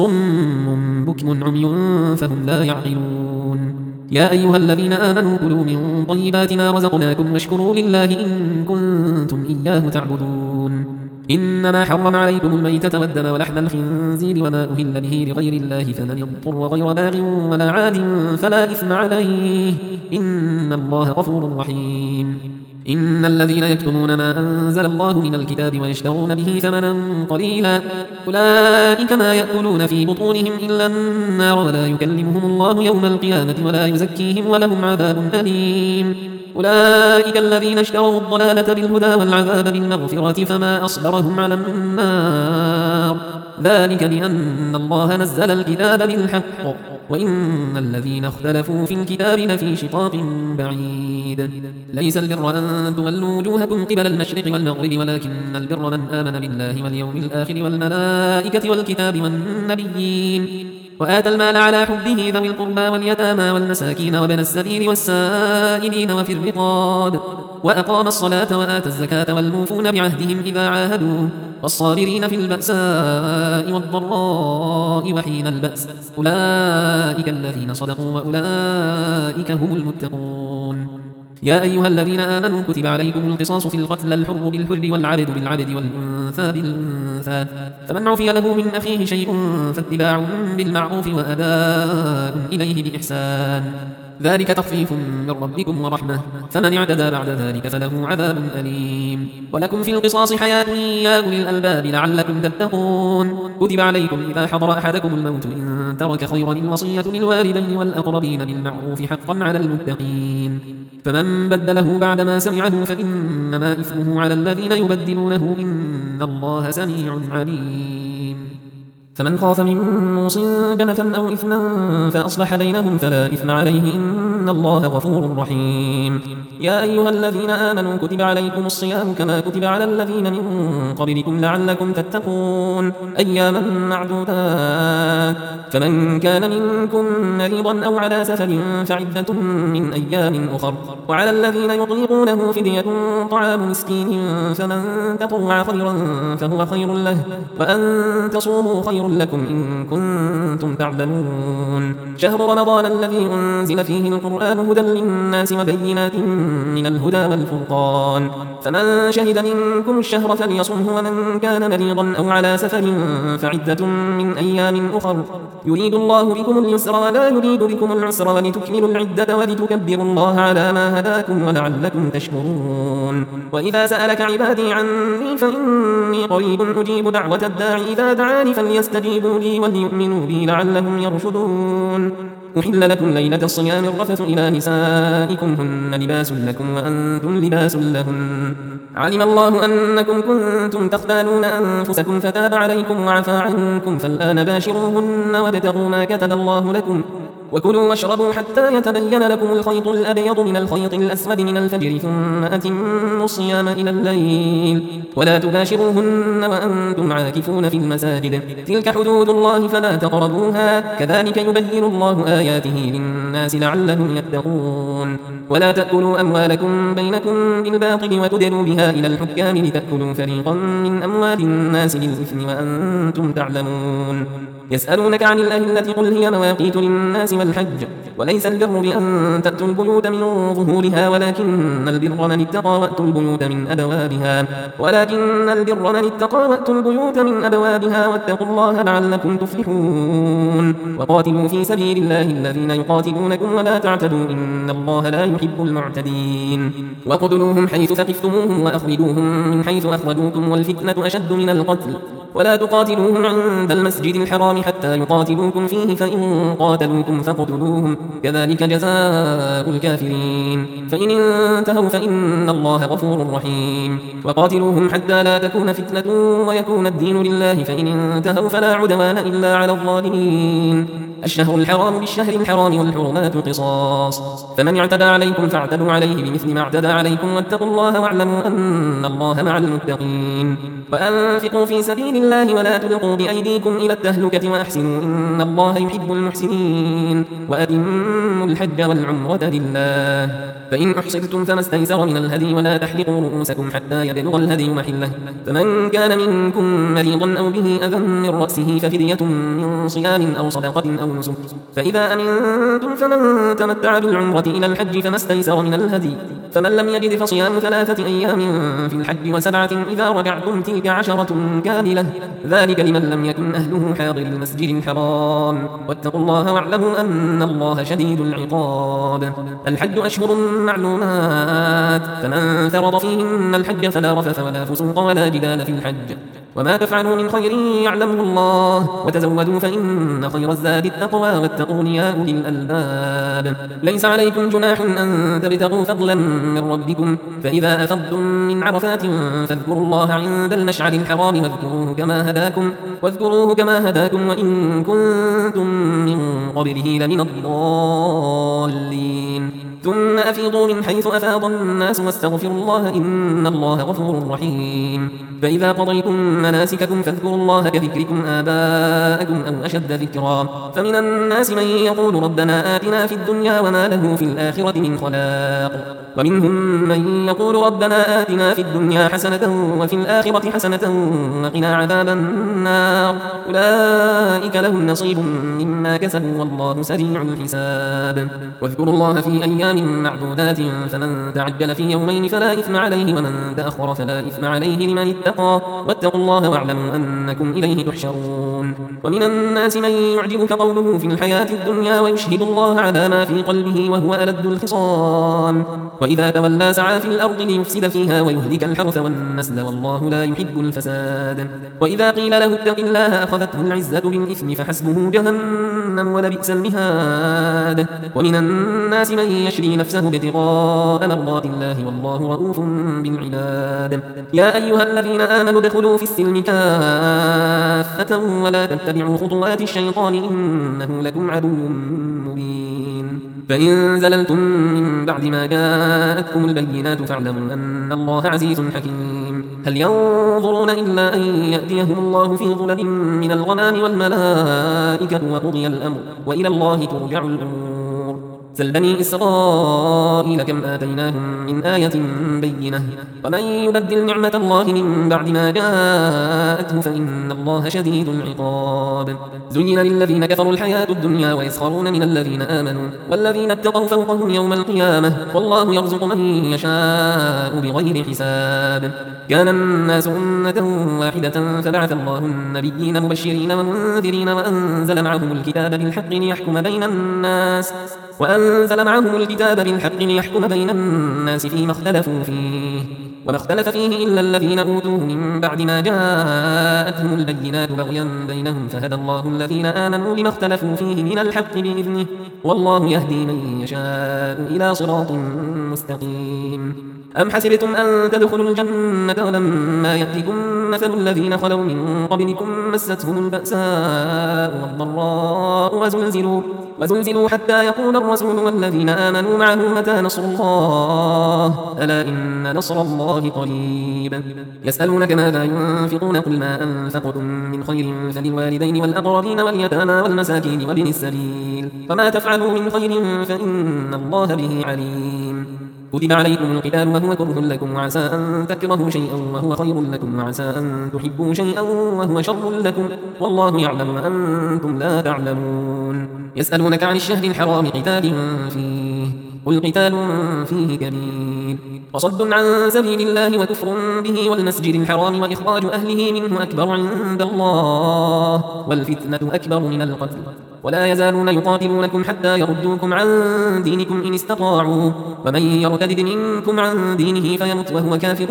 صم بكم عمي فهم لا يعقلون يا أيها الذين آمنوا كلوا من طيبات ما رزقناكم واشكروا لله إن كنتم إياه تعبدون إنما حرم عليكم الميتة والدم ولحم الخنزير وما أهل به لغير الله فمن يضطر غير باغ ولا عاد فلا إثم عليه إن الله غفور رحيم إن الذين يكتمون ما أنزل الله من الكتاب ويشترون به ثمنا قليلا أولئك ما يأكلون في بطونهم إلا النار ولا يكلمهم الله يوم القيامة ولا يزكيهم ولهم عذاب أليم أولئك الذين اشتروا الضلالة بالهدى والعذاب بالمغفرة فما أصبرهم على النار ذلك بأن الله نزل الكتاب بالحق وإن الذين اختلفوا في الكتاب لفي شقاق بعيد ليس البر أن تولوا وجوهكم قبل المشرق والمغرب ولكن البر من آمن بالله واليوم الآخر والملائكة والكتاب والنبيين وآتى المال على حبه ذوي القربى واليتامى والمساكين وابن السبيل والسائلين وفي الرقاب وأقام الصلاة وآتى الزكاة والموفون بعهدهم إذا عاهدوا والصابرين في البأساء والضراء وحين البأس أولئك الذين صدقوا وأولئك هم المتقون يا أيها الذين آمنوا كتب عليكم القصاص في القتل الحر بالحر والعبد بالعبد والأنثى بالأنثى فمن عفي له من أخيه شيء فاتباع بالمعروف وأداء إليه بإحسان ذلك تخفيف من ربكم ورحمة فمن اعتدى بعد ذلك فله عذاب أليم ولكم في القصاص حياة يا أولي الألباب لعلكم تتقون كتب عليكم إذا حضر أحدكم الموت إن ترك خيرا الوصية للوالدين والأقربين بالمعروف حقا على المتقين فمن بدله بعدما سمعه فإنما إثمه على الذين يبدلونه إن الله سميع عليم فمن خاف من موص جنفا أو إثما فأصلح بينهم فلا إثم عليه إن الله غفور رحيم. يا أيها الذين آمنوا كتب عليكم الصيام كما كتب على الذين من قبلكم لعلكم تتقون أياما معدودات فمن كان منكم مريضا أو على سفر فعدة من أيام أخر وعلى الذين يطيقونه فدية طعام مسكين فمن تطوع خيرا فهو خير له وأن تصوموا خير لكم إن كنتم تعلمون. شهر رمضان الذي أنزل فيه القرآن هدى للناس وبينات من الهدى والفرقان فمن شهد منكم الشهر فليصمه ومن كان مريضا أو على سفر فعدة من أيام أخر يريد الله بكم اليسر ولا يريد بكم العسر ولتكملوا العدة ولتكبروا الله على ما هداكم ولعلكم تشكرون. وإذا سألك عبادي عني فإني قريب أجيب دعوة الداع إذا دعاني فليستجيبوا لي وليؤمنوا بي لعلهم يرشدون. أحل لكم ليلة الصيام الرفث إلى نسائكم هن لباس لكم وأنتم لباس لهن علم الله أنكم كنتم تختانون أنفسكم فتاب عليكم وعفى عنكم فالآن باشروهن وابتغوا ما كتب الله لكم وكلوا واشربوا حتى يتبين لكم الخيط الأبيض من الخيط الأسود من الفجر ثم أتموا الصيام إلى الليل ولا تباشروهن وأنتم عاكفون في المساجد تلك حدود الله فلا تقربوها كذلك يبين الله آياته للناس لعلهم يتقون. ولا تأكلوا أموالكم بينكم بالباطل وتدلوا بها إلى الحكام لتأكلوا فريقا من أموال الناس بالإثم وأنتم تعلمون. يسألونك عن الأهلة قل هي مواقيت للناس والحج وليس البر بأن تأتوا البيوت من ظهورها ولكن البر من اتقى وأتوا البيوت من أبوابها ولكن البر من اتقى وأتوا البيوت من أبوابها واتقوا الله لعلكم تفلحون. وقاتلوا في سبيل الله الذين يقاتلونكم ولا تعتدوا إن الله لا يحب المعتدين. وقتلوهم حيث ثقفتموهم وأخرجوهم من حيث أخرجوكم والفتنة أشد من القتل ولا تقاتلوهم عند المسجد الحرام حتى يقاتلوكم فيه فإن قاتلوكم فاقتلوهم كذلك جزاء الكافرين فإن انتهوا فإن الله غفور رحيم. وقاتلوهم حتى لا تكون فتنة ويكون الدين لله فإن انتهوا فلا عدوان إلا على الظالمين. الشهر الحرام بالشهر الحرام والحرمات قصاص فمن اعتدى عليكم فاعتدوا عليه بمثل ما اعتدى عليكم واتقوا الله واعلموا أن الله مع المتقين. وأنفقوا في سبيل الله ولا تلقوا بأيديكم إلى التهلكة وأحسنوا إن الله يحب المحسنين. وأتموا الحج والعمرة لله فإن أحصرتم فما استيسر من الهدي ولا تحلقوا رؤوسكم حتى يبلغ الهدي محله فمن كان منكم مريضا أو به أذى من رأسه ففدية من صيام أو صدقة أو نسك فإذا أمنتم فمن تمتع بالعمرة إلى الحج فما استيسر من الهدي فمن لم يجد فصيام ثلاثة أيام في الحج وسبعة إذا رجعتم تلك عشرة كاملة ذلك لمن لم يكن أهله حاضر المسجد الحرام واتقوا الله واعلموا أن الله شديد العقاب. الحج أشهر معلومات فمن فرض فيهن الحج فلا رفث ولا فسوق ولا جدال في الحج وما تفعلوا من خير يعلمه الله وتزودوا فإن خير الزاد التقوى واتقون يا أولي الألباب. ليس عليكم جناح أن تبتغوا فضلا من ربكم فإذا أفضتم من عرفات فاذكروا الله عند المشعر الحرام واذكروه كما هداكم واذكروه كما هداكم وإن كنتم من قبله لمن الضالين. ثم أفيضوا من حيث أفاض الناس واستغفروا الله إن الله غفور رحيم. فإذا قضيتم مناسككم فاذكروا الله كذكركم آباءكم أو أشد ذكرا فمن الناس من يقول ربنا آتنا في الدنيا وما له في الآخرة من خلاق ومنهم من يقول ربنا آتنا في الدنيا حسنة وفي الآخرة حسنة وقنا عذاب النار أولئك لهم نصيب مما كسبوا والله سريع الحساب. واذكروا الله في أيام معدودات فمن تعجل في يومين فلا إثم عليه ومن تأخر فلا إثم عليه لمن اتقى واتقوا الله واعلموا أنكم إليه تحشرون. ومن الناس من يعجبك قوله في الحياة الدنيا ويشهد الله على ما في قلبه وهو ألد الخصام وإذا تولى سعى في الأرض ليفسد فيها ويهلك الحرث والنسل والله لا يحب الفساد وإذا قيل له اتق الله أخذته العزة بالإثم فحسبه جهنم ولبئس المهاد ومن الناس من يشري نفسه ابتغاء مرضات الله والله رؤوف بالعباد يا أيها الذين آمنوا ادخلوا في السلم كافة ولا تتبعوا خطوات الشيطان إنه لكم عدو مبين فإن زللتم من بعد ما جاءتكم البينات فاعلموا أن الله عزيز حكيم هل ينظرون إلا أن يأتيهم الله في ظلل من الغمام والملائكة وقضي الأمر وإلى الله ترجع الأمور سل بني إسرائيل كم آتيناهم من آية بينة ومن يبدل نعمة الله من بعد ما جاءته فإن الله شديد العقاب زين للذين كفروا الحياة الدنيا ويسخرون من الذين آمنوا والذين اتقوا فوقهم يوم القيامة والله يرزق من يشاء بغير حساب كان الناس أمة واحدة فبعث الله النبيين مبشرين ومنذرين وأنزل معهم الكتاب بالحق ليحكم بين الناس وأنزل معهم الكتاب بالحق ليحكم بين الناس فيما اختلفوا فيه وما اختلف فيه إلا الذين أوتوه من بعد ما جاءتهم البينات بغيا بينهم فهدى الله الذين آمنوا لما اختلفوا فيه من الحق بإذنه والله يهدي من يشاء إلى صراط مستقيم أم حسبتم أن تدخلوا الجنة ولما يأتكم مثل الذين خلوا من قبلكم مستهم البأساء والضراء وزلزلوا, وزلزلوا حتى يقول الرسول والذين آمنوا معه متى نصر الله ألا إن نصر الله قريب يسألونك ماذا ينفقون قل ما أنفقتم من خير فللوالدين والأقربين واليتامى والمساكين وابن السبيل فما تفعلوا من خير فإن الله به عليم كتب عليكم القتال وهو كره لكم وعسى أن تكرهوا شيئا وهو خير لكم وعسى أن تحبوا شيئا وهو شر لكم والله يعلم وأنتم لا تعلمون يسألونك عن الشهر الحرام قتال فيه قل قتال فيه كبير وصد عن سبيل الله وكفر به والمسجد الحرام وإخراج أهله منه أكبر عند الله والفتنة أكبر من القتل ولا يزالون يقاتلونكم حتى يردوكم عن دينكم إن استطاعوا ومن يرتد منكم عن دينه فيمت وهو كافر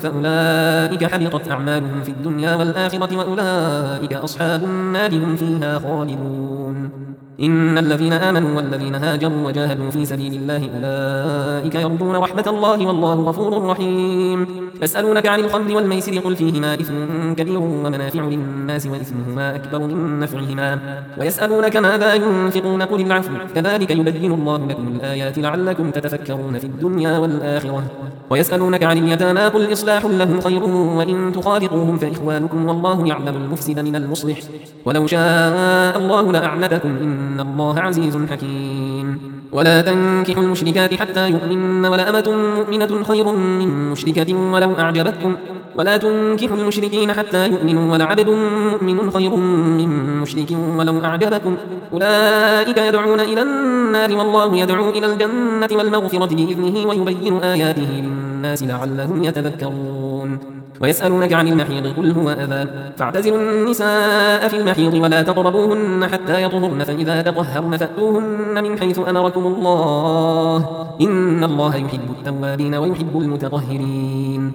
فأولئك حبطت أعمالهم في الدنيا والآخرة وأولئك أصحاب النار هم فيها خالدون إن الذين آمنوا والذين هاجروا وجاهدوا في سبيل الله أولئك يرجون رحمة الله والله غفور رحيم يسألونك عن الخمر والميسر قل فيهما إثم كبير ومنافع للناس وإثمهما أكبر من نفعهما ويسألونك ماذا ينفقون قل العفو كذلك يبين الله لكم الآيات لعلكم تتفكرون في الدنيا والآخرة ويسألونك عن اليتامى قل إصلاح لهم خير وإن تخالطوهم فإخوانكم والله يعلم المفسد من المصلح ولو شاء الله لأعنتكم إن الله عزيز حكيم ولا تنكحوا المشركات حتى يؤمن ولأمة مؤمنة خير من مشركة ولو أعجبتكم ولا تنكحوا المشركين حتى يؤمنوا ولعبد مؤمن خير من مشرك ولو أعجبكم أولئك يدعون إلى النار والله يدعو إلى الجنة والمغفرة بإذنه ويبين آياته للناس لعلهم يتذكرون ويسألونك عن المحيض قل هو أذى فاعتزلوا النساء في المحيض ولا تقربوهن حتى يطهرن فإذا تطهرن فأتوهن من حيث أمركم الله إن الله يحب التوابين ويحب المتطهرين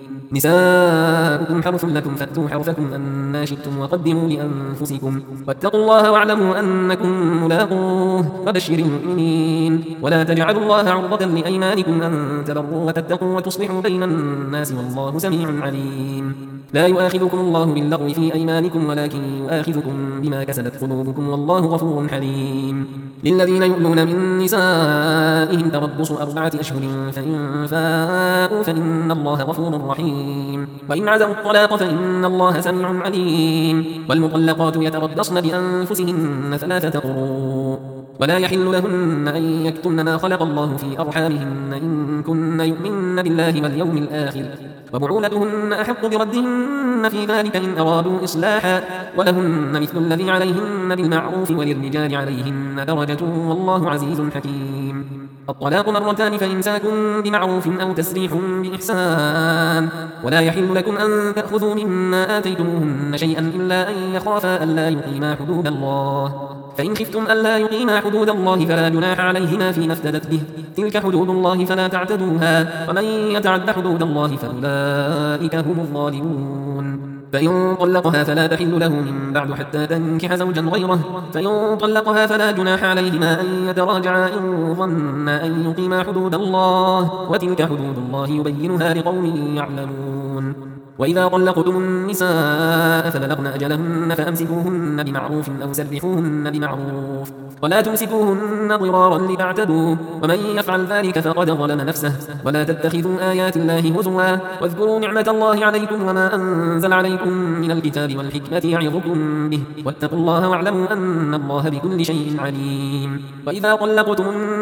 نساؤكم حرث لكم فأتوا حرثكم أن شئتم وقدموا لأنفسكم واتقوا الله واعلموا أنكم ملاقوه وبشر المؤمنين ولا تجعلوا الله عرضة لأيمانكم أن تبروا وتتقوا وتصلحوا بين الناس والله سميع عليم لا يؤاخذكم الله باللغو في أيمانكم ولكن يؤاخذكم بما كسبت قلوبكم والله غفور حليم للذين يؤلون من نسائهم تربص أربعة أشهر فإن فاءوا فإن الله غفور رحيم وإن عزموا الطلاق فإن الله سميع عليم والمطلقات يتربصن بأنفسهن ثلاثة قروء ولا يحل لهن أن يكتمن ما خلق الله في أرحامهن إن كن يؤمن بالله واليوم الآخر وبعولتهن أحق بردهن في ذلك إن أرادوا إصلاحا ولهن مثل الذي عليهن بالمعروف وللرجال عليهن درجة والله عزيز حكيم الطلاق مرتان فإمساك بمعروف أو تسريح بإحسان ولا يحل لكم أن تأخذوا مما آتيتموهن شيئا إلا أن يخافا ألا يقيما حدود الله فإن خفتم ألا يقيما حدود الله فلا جناح عليهما فيما افتدت به تلك حدود الله فلا تعتدوها ومن يتعد حدود الله فأولئك هم الظالمون فإن طلقها فلا تحل له من بعد حتى تنكح زوجا غيره فإن طلقها فلا جناح عليهما أن يتراجعا إن ظنا أن يقيما حدود الله وتلك حدود الله يبينها لقوم يعلمون وإذا طلقتم النساء فبلغن أجلهن فأمسكوهن بمعروف أو سرحوهن بمعروف ولا تمسكوهن ضرارا لتعتدوا ومن يفعل ذلك فقد ظلم نفسه ولا تتخذوا آيات الله هزوا واذكروا نعمة الله عليكم وما أنزل عليكم من الكتاب والحكمة يعظكم به واتقوا الله واعلموا أن الله بكل شيء عليم وإذا طلقتم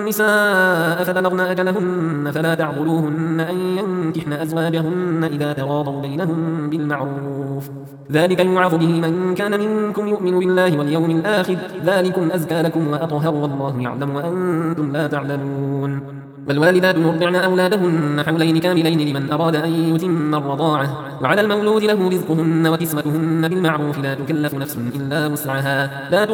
النساء فبلغن أجلهن فلا تعضلوهن أن ينكحن أزواجهن إذا تراضوا بينهم بالمعروف ذلك يوعظ به من كان منكم يؤمن بالله واليوم الآخر ذلكم أزكى لكم وأطهر والله يعلم وأنتم لا تعلمون والوالدات يرضعن أولادهن حولين كاملين لمن أراد أن يتم الرضاعة وعلى المولود له رزقهن وكسوتهن بالمعروف لا تكلف نفس إلا وسعها لا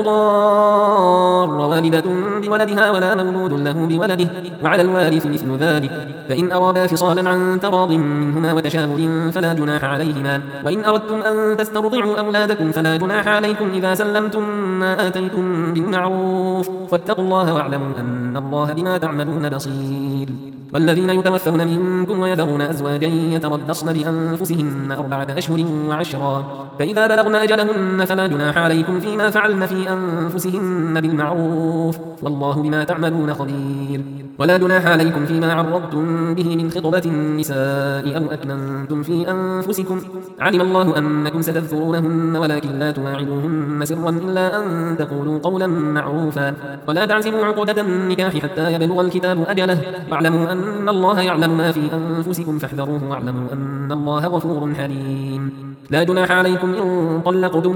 تضار والدة بولدها ولا مولود له بولده وعلى الوارث مثل ذلك فإن أرادا فصالا عن تراض منهما وتشاور فلا جناح عليهما وإن أردتم أن تسترضعوا أولادكم فلا جناح عليكم إذا سلمتم ما آتيتم بالمعروف واتقوا الله واعلموا أن الله بما تعملون بصير والذين يتوفون منكم ويذرون أزواجا يتربصن بأنفسهن أربعة أشهر وعشرا فإذا بلغن أجلهن فلا جناح عليكم فيما فعلن في أنفسهن بالمعروف والله بما تعملون خبير ولا جناح عليكم فيما عرضتم به من خطبة النساء أو أكننتم في أنفسكم علم الله أنكم ستذكرونهن ولكن لا تواعدوهن سرا إلا أن تقولوا قولا معروفا ولا تعزموا عقدة النكاح حتى يبلغ الكتاب أجله واعلموا أن الله يعلم ما في أنفسكم فاحذروه واعلموا أن الله غفور حليم لا جناح عليكم إن طلقتم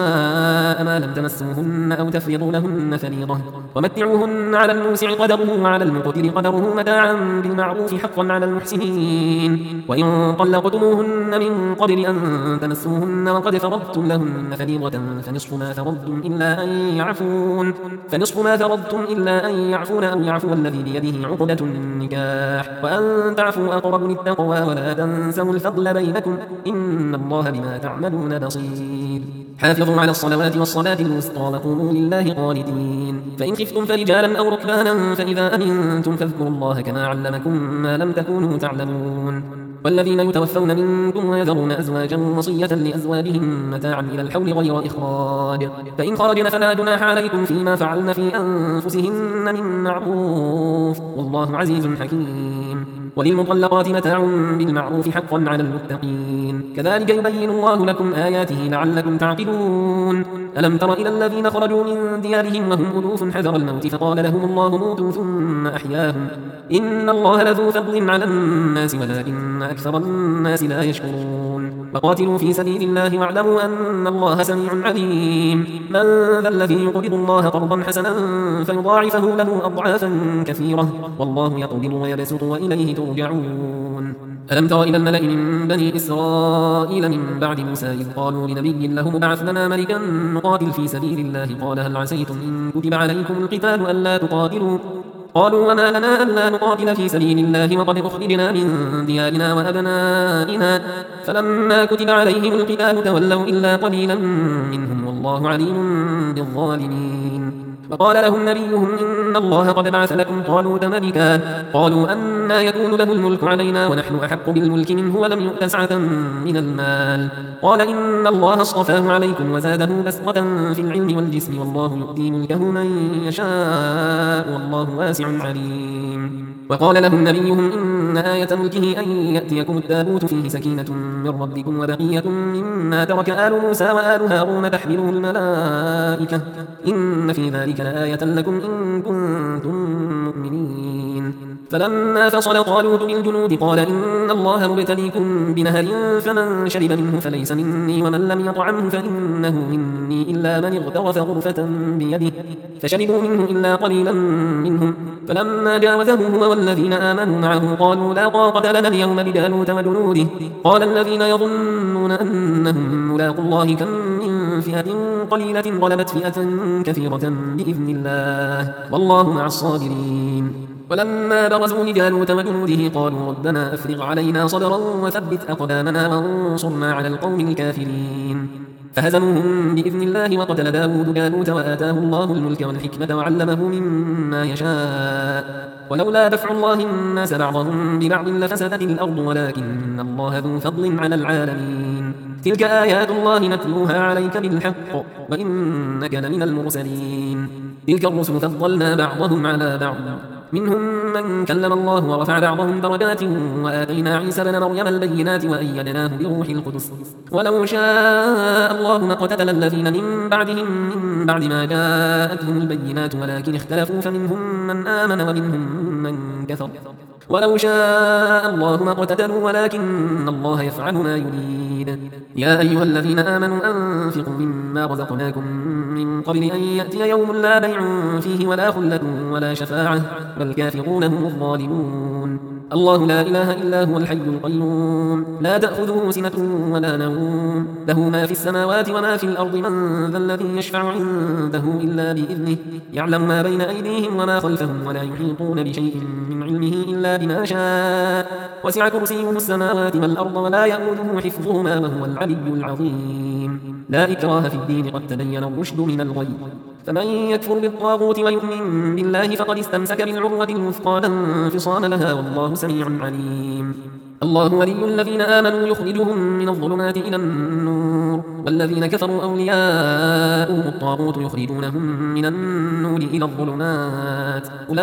النساء ما لم تمسوهن أو تفرضوا لهن فريضة ومتعوهن على الموسع قدره وعلى المقتر قدره متاعا بالمعروف حقا على المحسنين وإن طلقتموهن من قبل أن تمسوهن وقد فرضتم لهن فريضة فنصف ما فرضتم إلا أن يعفون فنصف ما فرضتم إلا أن يعفون أو يعفو الذي بيده عقدة النكاح وأن تعفوا أقرب للتقوى ولا تنسوا الفضل بينكم إن الله بما تعملون بصير حافظوا على الصلوات والصلاة الوسطى وقوموا لله قانتين فإن خفتم فرجالا أو ركبانا فإذا أمنتم فاذكروا الله كما علمكم ما لم تكونوا تعلمون والذين يتوفون منكم ويذرون أزواجا وصية لأزواجهم متاعا إلى الحول غير إخراج فإن خرجن فلا جناح عليكم فيما فعلن في أنفسهن من معروف والله عزيز حكيم وللمطلقات متاع بالمعروف حقا على المتقين كذلك يبين الله لكم آياته لعلكم تعقلون ألم تر إلى الذين خرجوا من ديارهم وهم ألوف حذر الموت فقال لهم الله موتوا ثم أحياهم إن الله لذو فضل على الناس ولكن أكثر الناس لا يشكرون وقاتلوا في سبيل الله واعلموا أن الله سميع عليم من ذا الذي يقرض الله قرضا حسنا فيضاعفه له أضعافا كثيرة والله يقبض ويبسط وإليه ترجعون ألم تر إلى الملأ من بني إسرائيل من بعد موسى إذ قالوا لنبي له ابعث لنا ملكا نقاتل في سبيل الله قال هل عسيتم إن كتب عليكم القتال ألا تقاتلوا قالوا وما لنا ألا نقاتل في سبيل الله وقد أخرجنا من ديارنا وأبنائنا فلما كتب عليهم القتال تولوا إلا قليلا منهم والله عليم بالظالمين وقال لهم نبيهم إن الله قد بعث لكم طالوت ملكا قالوا أنى يكون له الملك علينا ونحن أحق بالملك منه ولم يؤت سعة من المال قال إن الله اصطفاه عليكم وزاده بسطة في العلم والجسم والله يؤتي ملكه من يشاء والله واسع عليم وقال لهم نبيهم إن آية ملكه أن يأتيكم التابوت فيه سكينة من ربكم وبقية مما ترك آل موسى وآل هارون تحمله الملائكة إن في ذلك لآية لكم إن كنتم مؤمنين فلما فصل طالوت بالجنود قال إن الله مبتليكم بنهر فمن شرب منه فليس مني ومن لم يطعمه فإنه مني إلا من اغترف غرفة بيده فشربوا منه إلا قليلا منهم فلما جاوزه هو والذين آمنوا معه قالوا لا طاقة لنا اليوم بجالوت وجنوده قال الذين يظنون أنهم ملاقوا الله كم من فئة قليلة غلبت فئة كثيرة بإذن الله والله مع الصابرين ولما برزوا لجالوت وجنوده قالوا ربنا أفرغ علينا صبرا وثبت أقدامنا وانصرنا على القوم الكافرين فهزموهم بإذن الله وقتل داود جالوت وآتاه الله الملك والحكمة وعلمه مما يشاء ولولا دفع الله الناس بعضهم ببعض لفسدت الأرض ولكن الله ذو فضل على العالمين تلك آيات الله نتلوها عليك بالحق وإنك لمن المرسلين تلك الرسل فضلنا بعضهم على بعض منهم من كلم الله ورفع بعضهم درجات وآتينا عيسى بن مريم البينات وأيدناه بروح القدس ولو شاء الله ما اقتتل الذين من بعدهم من بعد ما جاءتهم البينات ولكن اختلفوا فمنهم من آمن ومنهم من كفر ولو شاء الله ما اقتتلوا ولكن الله يفعل ما يريد يا أيها الذين آمنوا أنفقوا مما رزقناكم من قبل أن يأتي يوم لا بيع فيه ولا خلة ولا شفاعة والكافرون هم الظالمون الله لا إله إلا هو الحي القيوم لا تأخذه سنة ولا نوم له ما في السماوات وما في الأرض من ذا الذي يشفع عنده إلا بإذنه يعلم ما بين أيديهم وما خلفهم ولا يحيطون بشيء من علمه إلا بما شاء وسع كرسيه السماوات والأرض ولا يؤوده حفظهما وهو العلي العظيم لا إكراه في الدين قد تبين الرشد من الغي فمن يكفر بالطاغوت ويؤمن بالله فقد استمسك بالعروة الوثقى لا انفصام لها والله سميع عليم الله ولي الذين آمنوا يخرجهم من الظلمات إلى النور والذين كفروا أولياؤهم الطاغوت يخرجونهم من النور إلى الظلمات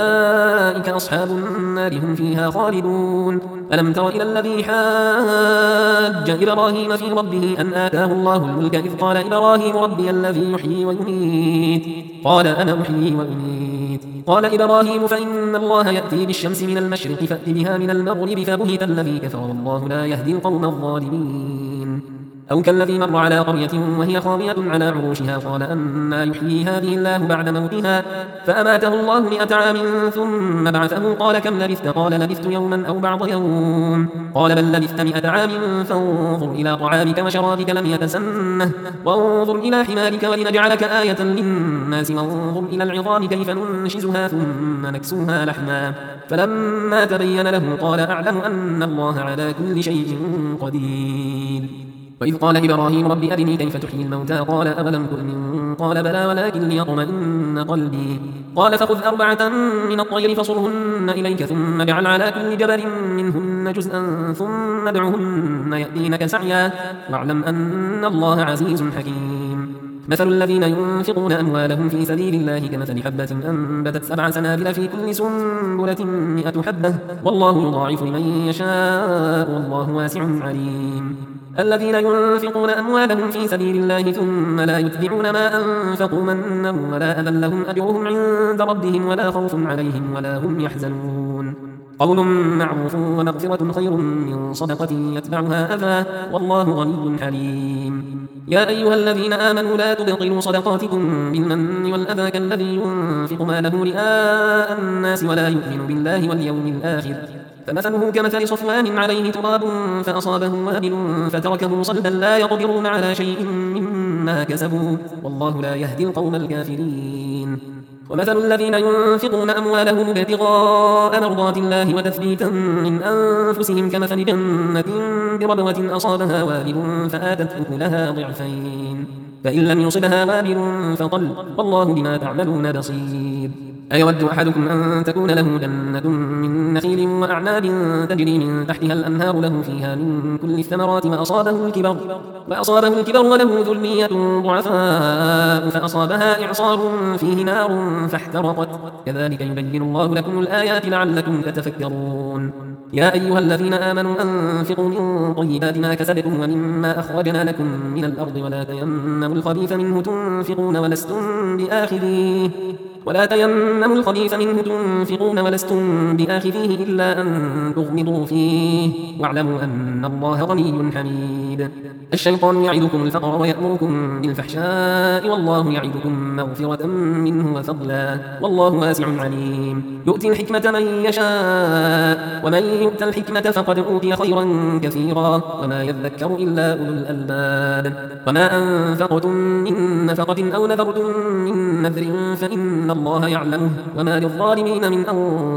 أولئك أصحاب النار هم فيها خالدون ألم تر إلى الذي حاج إبراهيم في ربه أن آتاه الله الملك إذ قال إبراهيم ربي الذي يحيي ويميت قال أنا أحيي وأميت قال إبراهيم فإن الله يأتي بالشمس من المشرق فأت بها من المغرب فبهت الذي كفر والله لا يهدي القوم الظالمين أو كالذي مر على قرية وهي خاوية على عروشها قال أنى يحيي هذه الله بعد موتها فأماته الله مئة عام ثم بعثه قال كم لبثت قال لبثت يوما أو بعض يوم قال بل لبثت مئة عام فانظر إلى طعامك وشرابك لم يتسنه وانظر إلى حمارك ولنجعلك آية للناس وانظر إلى العظام كيف ننشزها ثم نكسوها لحما فلما تبين له قال أعلم أن الله على كل شيء قدير وإذ قال إبراهيم رب أرني كيف تحيي الموتى قال أولم تؤمن قال بلى ولكن ليطمئن قلبي قال فخذ أربعة من الطير فصرهن إليك ثم اجعل على كل جبل منهن جزءا ثم ادعهن يأتينك سعيا واعلم أن الله عزيز حكيم مثل الذين ينفقون أموالهم في سبيل الله كمثل حبة أنبتت سبع سنابل في كل سنبلة مئة حبة والله يضاعف لمن يشاء والله واسع عليم الذين ينفقون أموالهم في سبيل الله ثم لا يتبعون ما أنفقوا منا ولا أذى لهم أجرهم عند ربهم ولا خوف عليهم ولا هم يحزنون قول معروف ومغفرة خير من صدقة يتبعها أذى والله غني حليم يا أيها الذين آمنوا لا تبطلوا صدقاتكم بالمن والأذى كالذي ينفق ماله رئاء الناس ولا يؤمن بالله واليوم الآخر فمثله كمثل صفوان عليه تراب فأصابه وابل فتركه صلدا لا يقدرون على شيء مما كسبوا والله لا يهدي القوم الكافرين ومثل الذين ينفقون أموالهم ابتغاء مرضات الله وتثبيتا من أنفسهم كمثل جنة بربوة أصابها وابل فآتت أكلها ضعفين فإن لم يصبها وابل فطل والله بما تعملون بصير أيود أحدكم أن تكون له جنة من نخيل وأعناب تجري من تحتها الأنهار له فيها من كل الثمرات وأصابه الكبر وأصابه الكبر وله ذرية ضعفاء فأصابها إعصار فيه نار فاحترقت كذلك يبين الله لكم الآيات لعلكم تتفكرون يا أيها الذين آمنوا أنفقوا من طيبات ما كسبتم ومما أخرجنا لكم من الأرض ولا تيمموا الخبيث منه تنفقون ولستم بآخذيه ولا تيمموا الخبيث منه تنفقون ولستم بآخذيه إلا أن تغمضوا فيه واعلموا أن الله غني حميد. الشيطان يعدكم الفقر ويأمركم بالفحشاء والله يعدكم مغفرة منه وفضلا والله واسع عليم. يؤتي الحكمة من يشاء ومن يؤت الحكمة فقد أوتي خيرا كثيرا وما يذكر إلا أولو الألباب. وما أنفقتم من نفقة أو نذرتم من نذر فإن الله يعلمه وما للظالمين من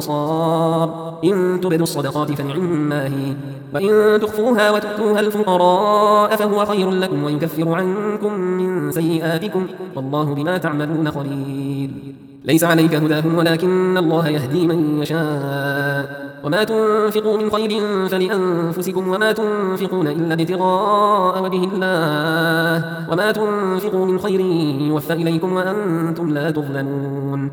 أنصار. إن تبدوا الصدقات فنعما هي وإن تخفوها وتؤتوها الفقراء فهو خير لكم ويكفر عنكم من سيئاتكم والله بما تعملون خبير. ليس عليك هداهم ولكن الله يهدي من يشاء وما تنفقوا من خير فلأنفسكم وما تنفقون إلا ابتغاء وجه الله وما تنفقوا من خير يوفى إليكم وأنتم لا تظلمون.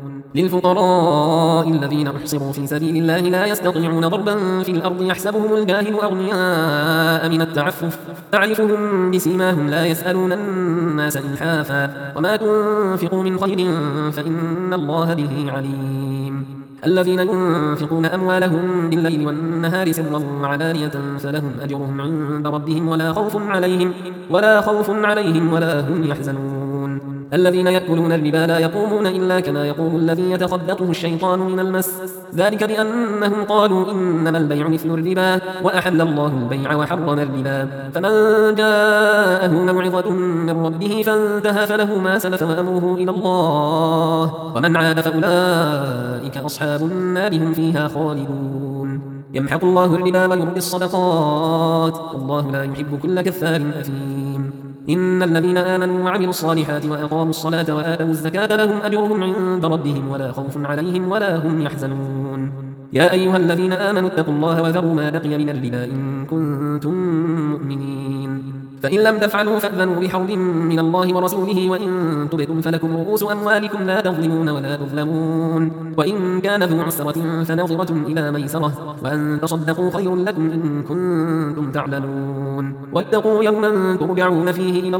للفقراء الذين أحصروا في سبيل الله لا يستطيعون ضربا في الأرض يحسبهم الجاهل أغنياء من التعفف تعرفهم بسيماهم لا يسألون الناس إلحافا وما تنفقوا من خير فإن الله به عليم. الذين ينفقون أموالهم بالليل والنهار سرا وعلانية فلهم أجرهم عند ربهم ولا خوف عليهم ولا خوف عليهم ولا هم يحزنون. الذين يأكلون الربا لا يقومون إلا كما يقوم الذي يتخبطه الشيطان من المس ذلك بأنهم قالوا إنما البيع مثل الربا وأحل الله البيع وحرم الربا. فمن جاءه موعظة من ربه فانتهى فله ما سلف وأمره إلى الله ومن عاد فأولئك أصحاب النار هم فيها خالدون. يمحق الله الربا ويربي الصدقات والله لا يحب كل كفار أثيم. إن الذين آمنوا وعملوا الصالحات وأقاموا الصلاة وآتوا الزكاة لهم أجرهم عند ربهم ولا خوف عليهم ولا هم يحزنون. يا أيها الذين آمنوا اتقوا الله وذروا ما بقي من الربا إن كنتم مؤمنين فإن لم تفعلوا فأذنوا بحرب من الله ورسوله وإن تبتم فلكم رؤوس أموالكم لا تظلمون ولا تظلمون وإن كان ذو عسرة فنظرة إلى ميسرة وأن تصدقوا خير لكم إن كنتم تعلمون. واتقوا يوما ترجعون فيه إلى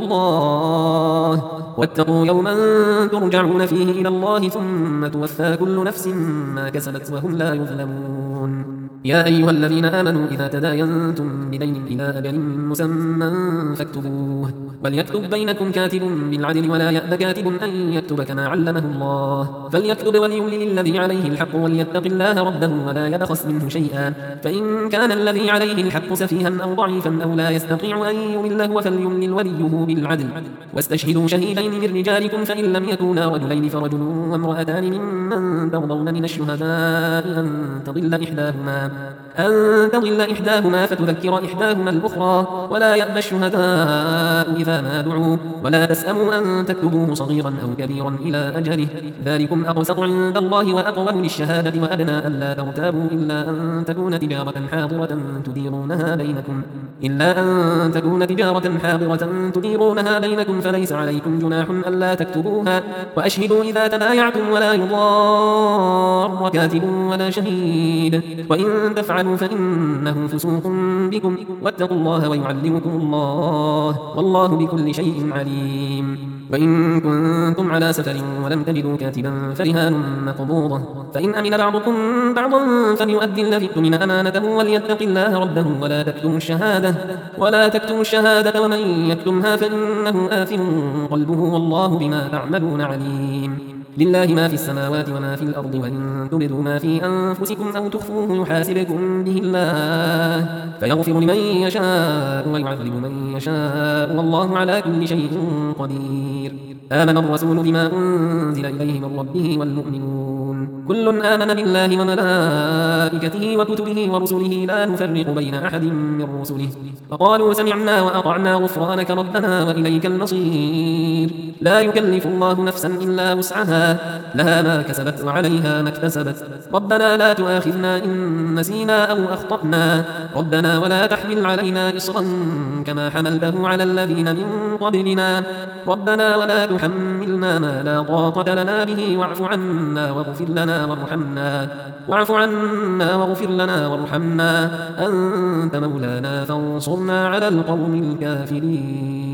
الله واتقوا يوما ترجعون فيه إلى الله ثم توفى كل نفس ما كسبت وهم لا يظلمون. يا أيها الذين آمنوا إذا تداينتم بدين إلى أجل مسمى فاكتبوه وليكتب بينكم كاتب بالعدل ولا يأب كاتب أن يكتب كما علمه الله فليكتب وليملل الذي عليه الحق وليتق الله ربه ولا يبخس منه شيئا فإن كان الذي عليه الحق سفيها أو ضعيفا أو لا يستطيع أن يمله فليملل وليه بالعدل واستشهدوا شهيدين من رجالكم فإن لم يكونا رجلين فرجل وامرأتان ممن ترضون من الشهداء أن تضل إحداهما أن تضل إحداهما فتذكر إحداهما الأخرى ولا يأبى الشهداء إذا ما دعوا ولا تسأموا أن تكتبوه صغيرا أو كبيرا إلى أجله ذلكم أقسط عند الله وأقوم للشهادة وأدنى ألا ترتابوا إلا أن تكون تجارة حاضرة تديرونها بينكم إلا أن تكون تجارة حاضرة تديرونها بينكم فليس عليكم جناح ألا تكتبوها وأشهدوا إذا تبايعتم ولا يضار كاتب ولا شهيد وإن تفعلوا فإنه فسوق بكم واتقوا الله ويعلمكم الله والله بكل شيء عليم. وإن كنتم على سفر ولم تجدوا كاتبا فرهان مقبوضة فإن أمن بعضكم بعضا فليؤدي الذي اؤتمن أمانته وليتق الله ربه ولا تكتموا الشهادة ولا تكتموا الشهادة ومن يكتمها فإنه آثم قلبه والله بما تعملون عليم. لله ما في السماوات وما في الأرض وإن تبدوا ما في أنفسكم أو تخفوه يحاسبكم به الله فيغفر لمن يشاء ويعذب من يشاء والله على كل شيء قدير. آمن الرسول بما أنزل إليه من ربه والمؤمنون كل آمن بالله وملائكته وكتبه ورسله لا نفرق بين أحد من رسله فقالوا سمعنا وأطعنا غفرانك ربنا وإليك المصير. لا يكلف الله نفسا إلا وسعها لها ما كسبت وعليها ما اكتسبت ربنا لا تؤاخذنا إن نسينا أو أخطأنا ربنا ولا تحمل علينا إصرا كما حملته على الذين من قبلنا ربنا ولا تحملنا ما لا طاقة لنا به واعف عنا واغفر لنا وارحمنا واعف عنا واغفر لنا وارحمنا أنت مولانا فانصرنا على القوم الكافرين.